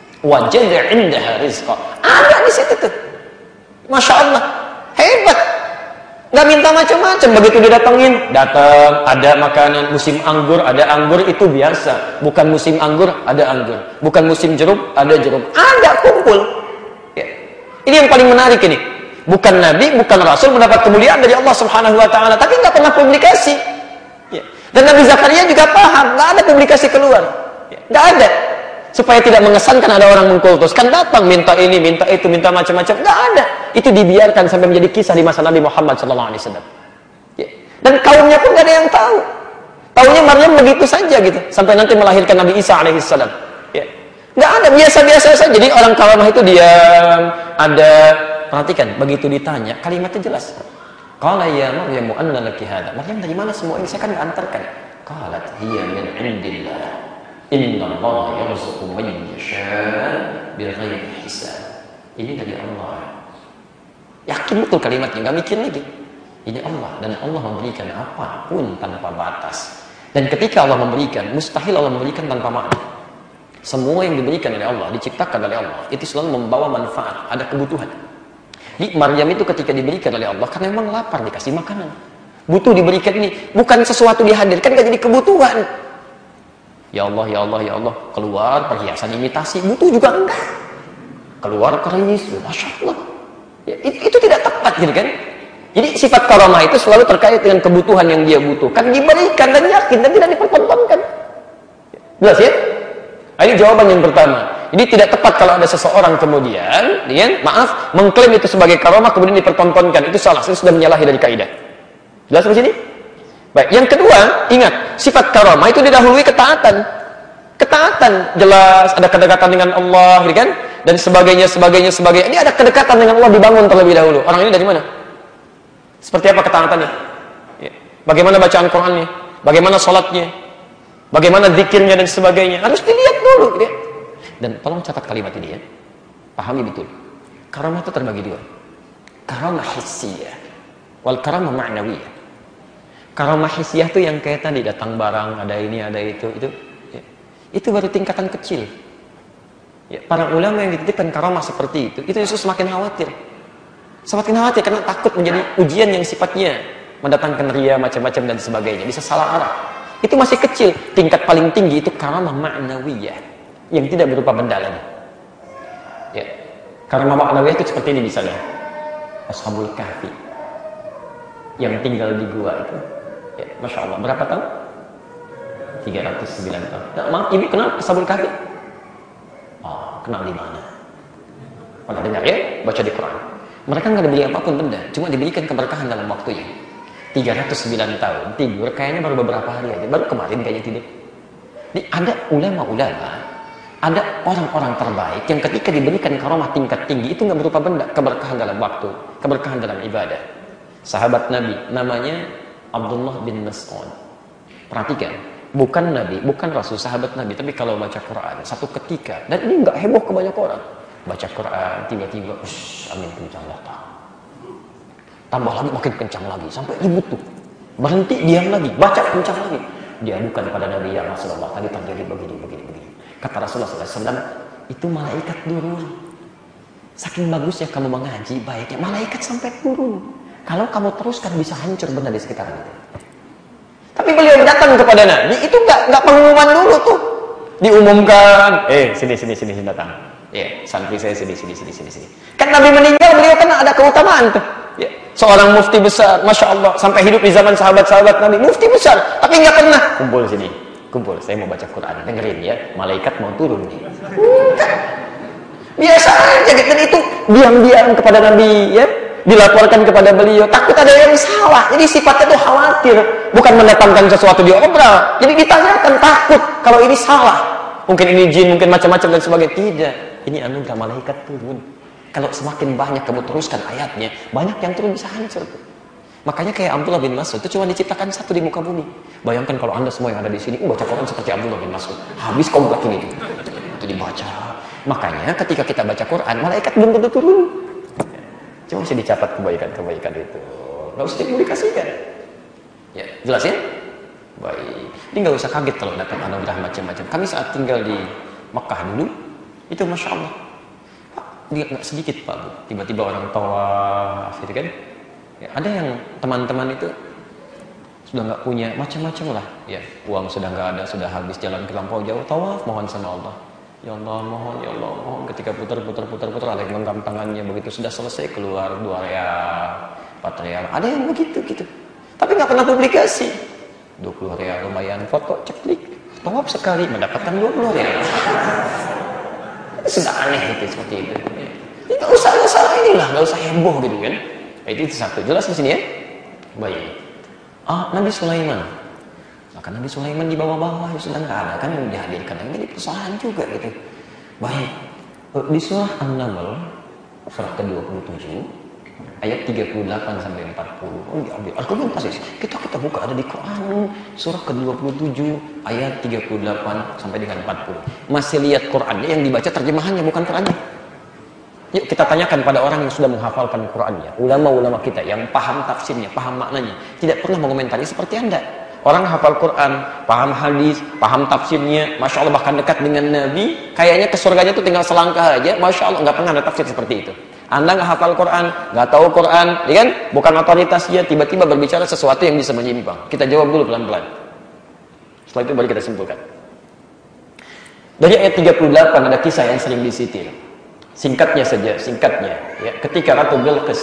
[SPEAKER 1] Wajada indaha rizqa. Ada di situ tuh. Masya Allah. Hebat. Gak minta macam-macam. Begitu didatengin, datang, ada makanan. Musim anggur, ada anggur, itu biasa. Bukan musim anggur, ada anggur. Bukan musim jeruk, ada jeruk. Ada, kumpul. Ya. Ini yang paling menarik ini. Bukan Nabi, bukan Rasul mendapat kemuliaan dari Allah Subhanahu Wa Taala, tapi nggak pernah publikasi. Ya. Dan Nabi Zakaria juga paham, nggak ada publikasi keluar, ya. Nggak ada. Supaya tidak mengesankan ada orang mengkultuskan, datang minta ini, minta itu, minta macam-macam, nggak ada. Itu dibiarkan sampai menjadi kisah di masa Nabi Muhammad Shallallahu Alaihi Wasallam. Ya. Dan kaumnya pun nggak ada yang tahu. Taunya Maryam begitu saja gitu, sampai nanti melahirkan Nabi Isa alaihissalam. Ya. Nggak ada, biasa-biasa saja. Jadi orang kaumah itu diam, ada. Perhatikan, begitu ditanya, kalimatnya jelas. Qala ya Maryam anna laki hadza. Maryam dari mana semua ini? Saya kan enggak antarkan. Qalat hiya min indillah. Inna Allah yarzuqu man yasha' bighairi hisab. Ini dari Allah. Yakin betul kalimatnya, enggak mikir lagi. Ini Allah dan Allah memberikan apapun tanpa batas. Dan ketika Allah memberikan, mustahil Allah memberikan tanpa makna. Semua yang diberikan oleh Allah, diciptakan oleh Allah, itu selalu membawa manfaat, ada kebutuhan. Di Maryam itu ketika diberikan oleh Allah, karena memang lapar dikasih makanan. Butuh diberikan ini, bukan sesuatu dihadirkan gak jadi kebutuhan. Ya Allah, ya Allah, ya Allah, keluar perhiasan imitasi, butuh juga enggak. Keluar keris, masya Allah. Ya, itu, itu tidak tepat, gitu kan? Jadi sifat karamah itu selalu terkait dengan kebutuhan yang dia butuhkan, diberikan dan yakin dan tidak dipertontonkan. Jelas ya? Nah, ini jawaban yang pertama. Jadi tidak tepat kalau ada seseorang kemudian, dia, maaf, mengklaim itu sebagai karamah kemudian dipertontonkan, itu salah. Itu sudah menyalahi dari kaidah. Jelas sampai sini? Baik. Yang kedua, ingat, sifat karamah itu didahului ketaatan. Ketaatan jelas ada kedekatan dengan Allah, gitu kan? Dan sebagainya, sebagainya, sebagainya. Ini ada kedekatan dengan Allah dibangun terlebih dahulu. Orang ini dari mana? Seperti apa ketaatannya? Ya. Bagaimana bacaan Qur'annya? Bagaimana sholatnya? Bagaimana zikirnya dan sebagainya? Harus dilihat dulu, gitu ya. Dan tolong catat kalimat ini ya. Pahami betul. Karamah itu terbagi dua. Karamah hissiyah wal karamah ma'nawiyah. Karamah hissiyah itu yang kayak tadi, datang barang, ada ini, ada itu, itu ya. Itu baru tingkatan kecil. Ya, para ulama yang dititipkan karamah seperti itu, itu justru semakin khawatir. Semakin khawatir karena takut menjadi ujian yang sifatnya mendatangkan ria macam-macam dan sebagainya, bisa salah arah. Itu masih kecil. Tingkat paling tinggi itu karamah ma'nawiyah yang tidak berupa benda lagi. Ya. Karamah ma'nawiyah itu seperti ini misalnya. Ashabul Kahfi yang tinggal di gua itu. Ya, Masya Allah, berapa tahun? tiga ratus sembilan tahun. Nah, maaf, ibu kenal Ashabul Kahfi? Oh, kenal di mana? Pernah dengar ya? Baca di Quran. Mereka nggak dibeli apapun benda, cuma diberikan keberkahan dalam waktunya. tiga ratus sembilan tahun tidur, kayaknya baru beberapa hari aja, baru kemarin kayaknya tidur. Jadi ada ulama-ulama, ada orang-orang terbaik yang ketika diberikan karamah tingkat tinggi itu nggak berupa benda, keberkahan dalam waktu, keberkahan dalam ibadah. Sahabat Nabi namanya Abdullah bin Mas'ud. Perhatikan, bukan Nabi, bukan Rasul, sahabat Nabi, tapi kalau baca Quran satu ketika, dan ini nggak heboh ke banyak orang, baca Quran tiba-tiba, amin kencang Allah, tambah lagi makin kencang lagi sampai ribut tuh, berhenti diam lagi, baca kencang lagi. Dia bukan pada Nabi ya Rasulullah, tadi terjadi begini begini begini. Kata Rasulullah shallallahu alaihi wasallam, itu malaikat turun. Saking bagusnya kamu mengaji, baiknya malaikat sampai turun. Kalau kamu teruskan bisa hancur benda di sekitar itu. Tapi beliau datang kepada Nabi, itu nggak nggak pengumuman dulu tuh, diumumkan, eh sini sini sini sini datang, ya yeah, santri saya sini sini sini sini sini. Kan Nabi meninggal, beliau kan ada keutamaan tuh. Ya, seorang mufti besar, masya Allah, sampai hidup di zaman sahabat-sahabat Nabi, mufti besar, tapi nggak pernah kumpul sini, kumpul, saya mau baca Quran, dengerin ya, malaikat mau turun nih. Biasa aja, dan itu diam-diam kepada Nabi, ya, dilaporkan kepada beliau, takut ada yang salah, jadi sifatnya tuh khawatir, bukan mendatangkan sesuatu di obral, jadi ditanyakan, takut kalau ini salah, mungkin ini jin, mungkin macam-macam dan sebagainya. Tidak, ini anugerah malaikat turun. Kalau semakin banyak kamu teruskan ayatnya, banyak yang turun bisa hancur. Makanya kayak Abdullah bin Mas'ud itu cuma diciptakan satu di muka bumi. Bayangkan kalau anda semua yang ada di sini uh, baca Quran seperti Abdullah bin Mas'ud, habis kamu buat ini itu, itu dibaca. Makanya ketika kita baca Quran, malaikat belum tentu turun. Cuma bisa dicatat kebaikan-kebaikan itu, nggak usah dipublikasikan. Ya, jelas ya? Baik. Ini nggak usah kaget kalau dapat anugerah macam-macam. Kami saat tinggal di Mekah dulu, itu masya Allah. Dia nggak sedikit Pak Bu, tiba-tiba orang tawaf gitu kan ya, ada yang teman-teman itu sudah nggak punya, macam-macam lah ya, uang sudah nggak ada, sudah habis, jalan ke lampau jauh, tawaf mohon sama Allah, ya Allah mohon, ya Allah mohon, ketika putar-putar-putar-putar ada yang genggam tangannya, begitu sudah selesai keluar dua real, empat real, ada yang begitu gitu, tapi nggak pernah publikasi. Dua puluh real lumayan, foto ceklik, tawaf sekali mendapatkan dua puluh real. Sudah aneh itu seperti itu. Nggak usah, nggak usah inilah, nggak usah heboh gitu kan. Itu, itu satu. Jelas di sini ya. Baik. Ah, Nabi Sulaiman. Maka Nabi Sulaiman di bawah-bawah sudah nggak ada kan yang dihadirkan. Ini persoalan juga gitu. Baik. Di surah An-Naml surah ke dua puluh tujuh ayat tiga puluh delapan sampai empat puluh. Oh, diambil argumentasi. Kita kita buka ada di Quran surah ke dua puluh tujuh ayat tiga puluh delapan sampai dengan empat puluh. Masih lihat Qurannya, yang dibaca terjemahannya bukan Qurannya. Yuk kita tanyakan pada orang yang sudah menghafalkan Qurannya, ulama-ulama kita yang paham tafsirnya, paham maknanya, tidak pernah mengomentari seperti Anda. Orang hafal Quran, paham hadis, paham tafsirnya, masya Allah, bahkan dekat dengan Nabi, kayaknya ke surganya itu tinggal selangkah aja, masya Allah, nggak pernah ada tafsir seperti itu. Anda nggak hafal Quran, nggak tahu Quran, ya kan? Bukan otoritas dia, tiba-tiba berbicara sesuatu yang bisa menyimpang. Kita jawab dulu pelan-pelan. Setelah itu baru kita simpulkan. Dari ayat tiga puluh delapan ada kisah yang sering disitir. Singkatnya saja, singkatnya. Ya, ketika Ratu Bilqis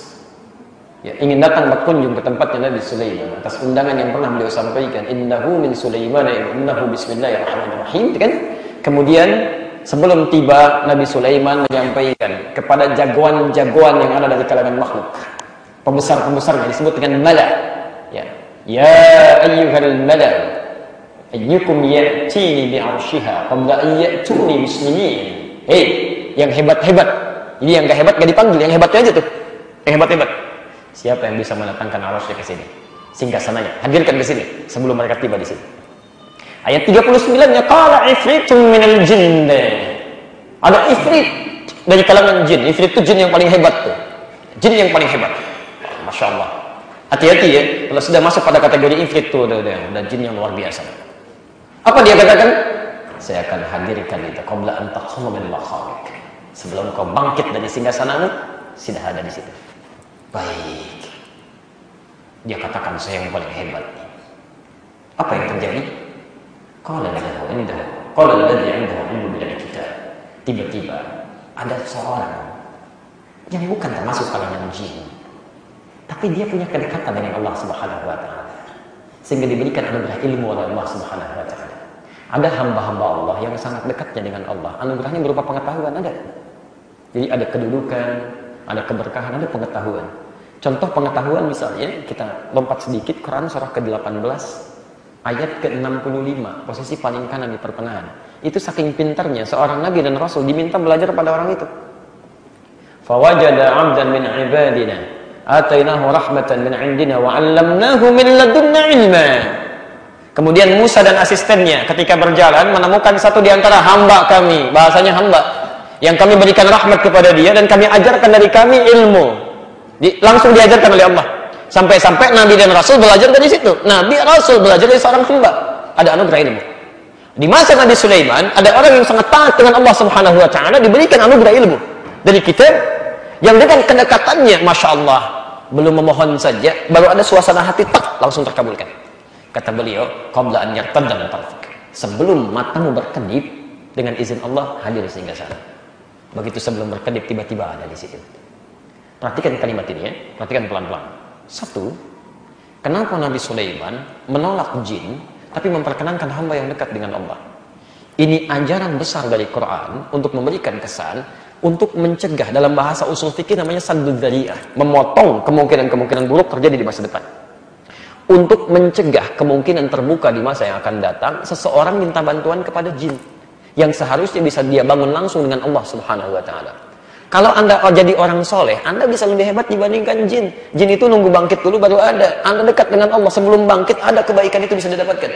[SPEAKER 1] ya, ingin datang berkunjung ke tempatnya Nabi Sulaiman atas undangan yang pernah beliau sampaikan, innahu min Sulaiman innahu bismillahirrahmanirrahim, kan? Kemudian sebelum tiba, Nabi Sulaiman menyampaikan kepada jagoan-jagoan yang ada dari kalangan makhluk, pembesar-pembesarnya disebut dengan mala. Ya, ya ayyuhal mala, ayyukum ya'tini bi'arsyiha qabla an ya'tuni bismillah. Hei, yang hebat-hebat. Ini yang gak hebat gak dipanggil, yang hebatnya aja tuh. Yang hebat-hebat. Siapa yang bisa mendatangkan arasnya ke sini? Singgasananya, hadirkan ke sini sebelum mereka tiba di sini. Ayat tiga puluh sembilan-nya qala ifritun minal jinn. Ada ifrit dari kalangan jin. Ifrit itu jin yang paling hebat tuh. Jin yang paling hebat. Masya Allah. Hati-hati ya, kalau sudah masuk pada kategori ifrit tuh udah, udah, udah jin yang luar biasa. Apa dia katakan? Saya akan hadirkan itu qabla an taquma min maqamik. Sebelum kau bangkit dari singgasanamu, sudah ada di situ. Baik. Dia katakan saya yang paling hebat. Apa yang terjadi? Qala lahu indahu qala alladhi indahu ilmu min kitab. Tiba-tiba ada seorang yang bukan termasuk kalangan jin, tapi dia punya kedekatan dengan Allah Subhanahu wa taala, sehingga diberikan anugerah ilmu oleh Allah Subhanahu wa taala. Ada hamba-hamba Allah yang sangat dekatnya dengan Allah. Anugerahnya berupa pengetahuan ada. Jadi ada kedudukan, ada keberkahan, ada pengetahuan. Contoh pengetahuan misalnya, kita lompat sedikit, Quran surah ke delapan belas ayat ke enam puluh lima, posisi paling kanan di pertengahan. Itu saking pintarnya seorang nabi dan rasul diminta belajar pada orang itu. Fawajada 'abdan min 'ibadina atainahu rahmatan min 'indina wa 'allamnahu min ladunna 'ilma. Kemudian Musa dan asistennya ketika berjalan menemukan satu di antara hamba kami, bahasanya hamba, yang kami berikan rahmat kepada dia dan kami ajarkan dari kami ilmu. Di, langsung diajarkan oleh Allah. Sampai-sampai Nabi dan Rasul belajar dari situ. Nabi Rasul belajar dari seorang hamba. Ada anugerah ilmu. Di masa Nabi Sulaiman, ada orang yang sangat taat dengan Allah Subhanahu wa taala diberikan anugerah ilmu dari kitab yang dengan kedekatannya, Masya Allah, belum memohon saja, baru ada suasana hati tak langsung terkabulkan. Kata beliau, qabla an yartadda tarfuk. Sebelum matamu berkedip, dengan izin Allah hadir sehingga sana. Begitu sebelum berkedip tiba-tiba ada di situ. Perhatikan kalimat ini ya, perhatikan pelan-pelan. Satu, kenapa Nabi Sulaiman menolak jin tapi memperkenankan hamba yang dekat dengan Allah? Ini ajaran besar dari Quran untuk memberikan kesan, untuk mencegah, dalam bahasa usul fikih namanya saddud dzari'ah, memotong kemungkinan-kemungkinan buruk terjadi di masa depan. Untuk mencegah kemungkinan terbuka di masa yang akan datang, seseorang minta bantuan kepada jin yang seharusnya bisa dia bangun langsung dengan Allah Subhanahu wa taala. Kalau Anda jadi orang soleh, Anda bisa lebih hebat dibandingkan jin. Jin itu nunggu bangkit dulu baru ada. Anda dekat dengan Allah, sebelum bangkit ada kebaikan itu bisa didapatkan.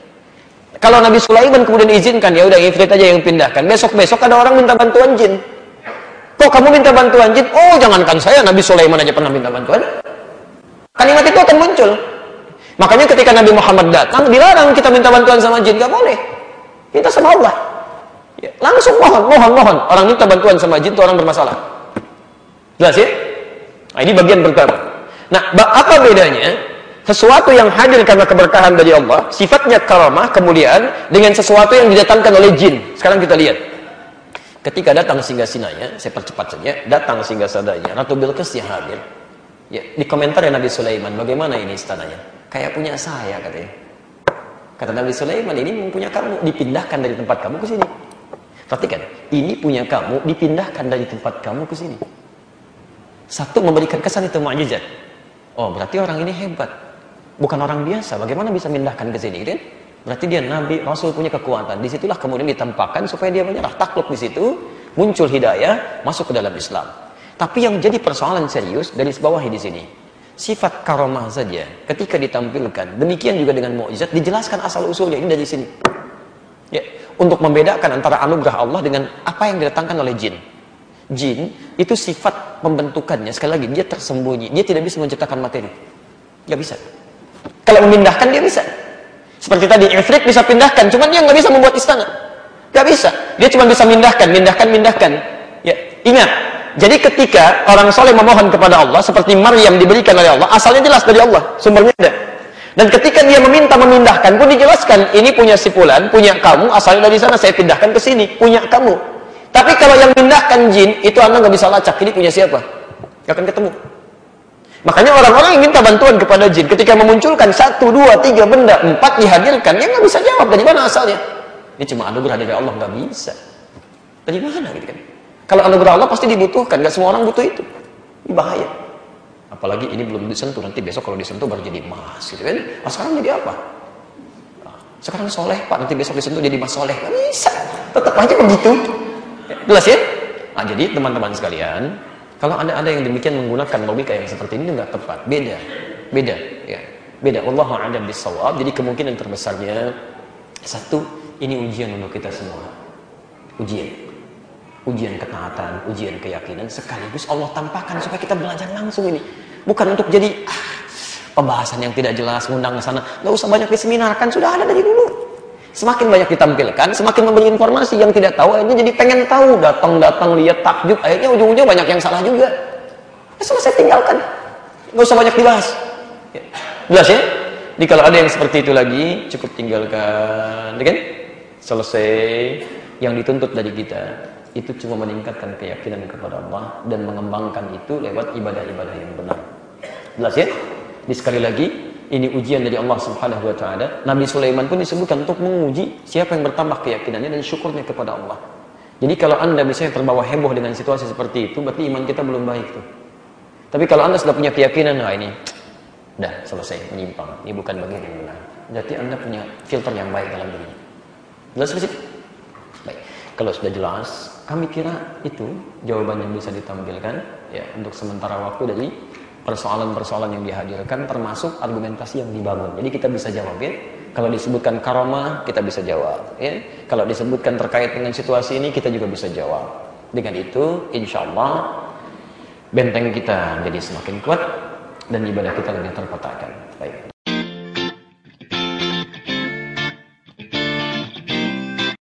[SPEAKER 1] Kalau Nabi Sulaiman kemudian izinkan, ya udah ifrit aja yang pindahkan. Besok-besok ada orang minta bantuan jin. Kok kamu minta bantuan jin? Oh, jangankan saya, Nabi Sulaiman aja pernah minta bantuan. Kalimat itu akan muncul. Makanya ketika Nabi Muhammad datang, dilarang kita minta bantuan sama jin, gak boleh. Kita sama Allah. Ya, langsung mohon, mohon, mohon. Orang minta bantuan sama jin itu orang bermasalah. Jelas ya? Nah, ini bagian pertama. Nah, apa bedanya sesuatu yang hadir karena keberkahan dari Allah, sifatnya karamah, kemuliaan, dengan sesuatu yang didatangkan oleh jin? Sekarang kita lihat. Ketika datang singgasananya, saya percepat saja, datang singgasananya, Ratu Bilqis yang hadir. Ya, di komentar Nabi Sulaiman, bagaimana ini istananya? Kayak punya saya, katanya. Kata Nabi Sulaiman, ini punya kamu, dipindahkan dari tempat kamu ke sini. Perhatikan, ini punya kamu, dipindahkan dari tempat kamu ke sini. Satu, memberikan kesan itu mukjizat. Oh, berarti orang ini hebat. Bukan orang biasa, bagaimana bisa mindahkan ke sini, gitu? Berarti dia Nabi, Rasul punya kekuatan. Disitulah kemudian ditampakkan supaya dia menyerah. Takluk di situ, muncul hidayah, masuk ke dalam Islam. Tapi yang jadi persoalan serius, dari bawahi di sini. Sifat karamah saja ketika ditampilkan, demikian juga dengan mukjizat, dijelaskan asal usulnya ini dari sini. Ya, untuk membedakan antara anugerah Allah dengan apa yang didatangkan oleh jin. Jin itu sifat pembentukannya, sekali lagi dia tersembunyi, dia tidak bisa menciptakan materi, nggak bisa. Kalau memindahkan dia bisa. Seperti tadi Ifrit bisa pindahkan, cuman dia nggak bisa membuat istana, nggak bisa. Dia cuma bisa mindahkan, mindahkan, mindahkan. Ya, ingat jadi ketika orang soleh memohon kepada Allah seperti Maryam diberikan oleh Allah, asalnya jelas dari Allah, sumbernya ada. Dan ketika dia meminta memindahkan pun dijelaskan, ini punya si fulan, punya kamu, asalnya dari sana, saya pindahkan ke sini, punya kamu. Tapi kalau yang pindahkan jin, itu Anda nggak bisa lacak, ini punya siapa? Nggak akan ketemu. Makanya orang-orang yang minta bantuan kepada jin, ketika memunculkan satu, dua, tiga benda, empat dihadirkan, ya nggak bisa jawab dari mana asalnya. Ini cuma anugerah dari Allah, nggak bisa. Dari mana gitu kan? Kalau anugerah Allah pasti dibutuhkan, nggak semua orang butuh itu. Ini bahaya. Apalagi ini belum disentuh, nanti besok kalau disentuh baru jadi emas, gitu kan? Nah, sekarang jadi apa? Nah, sekarang soleh Pak, nanti besok disentuh jadi emas soleh, nggak bisa. Tetap aja begitu. Jelas ya? Nah, jadi teman-teman sekalian. Kalau ada ada yang demikian menggunakan logika yang seperti ini nggak tepat, beda, beda, ya, beda. Wallahu a'lam bishawab. Jadi kemungkinan terbesarnya satu, ini ujian untuk kita semua, ujian, ujian ketaatan, ujian keyakinan, sekaligus Allah tampakkan supaya kita belajar langsung ini, bukan untuk jadi ah, pembahasan yang tidak jelas, ngundang ke sana, nggak usah banyak diseminarkan, sudah ada dari dulu. Semakin banyak ditampilkan, semakin memberi informasi yang tidak tahu, akhirnya jadi pengen tahu, datang-datang lihat takjub, akhirnya ujung-ujung banyak yang salah juga. Ya selesai, tinggalkan, nggak usah banyak dibahas. Ya. Jelas ya? Jadi kalau ada yang seperti itu lagi, cukup tinggalkan, ya kan? Selesai. Yang dituntut dari kita itu cuma meningkatkan keyakinan kepada Allah dan mengembangkan itu lewat ibadah-ibadah yang benar. Jelas ya? Jadi sekali lagi, ini ujian dari Allah Subhanahu wa taala. Nabi Sulaiman pun disebutkan untuk menguji siapa yang bertambah keyakinannya dan syukurnya kepada Allah. Jadi kalau Anda misalnya terbawa heboh dengan situasi seperti itu, berarti iman kita belum baik tuh. Tapi kalau Anda sudah punya keyakinan, nah ini udah selesai, menyimpang. Ini bukan bagian yang benar. Berarti Anda punya filter yang baik dalam diri. Jelas sih? Baik. Kalau sudah jelas, kami kira itu jawaban yang bisa ditampilkan ya untuk sementara waktu dari persoalan-persoalan yang dihadirkan, termasuk argumentasi yang dibangun. Jadi kita bisa jawab ya. Kalau disebutkan karomah, kita bisa jawab ya. Kalau disebutkan terkait dengan situasi ini, kita juga bisa jawab. Dengan itu, insya Allah benteng kita jadi semakin kuat dan ibadah kita lebih terkotakkan. Baik.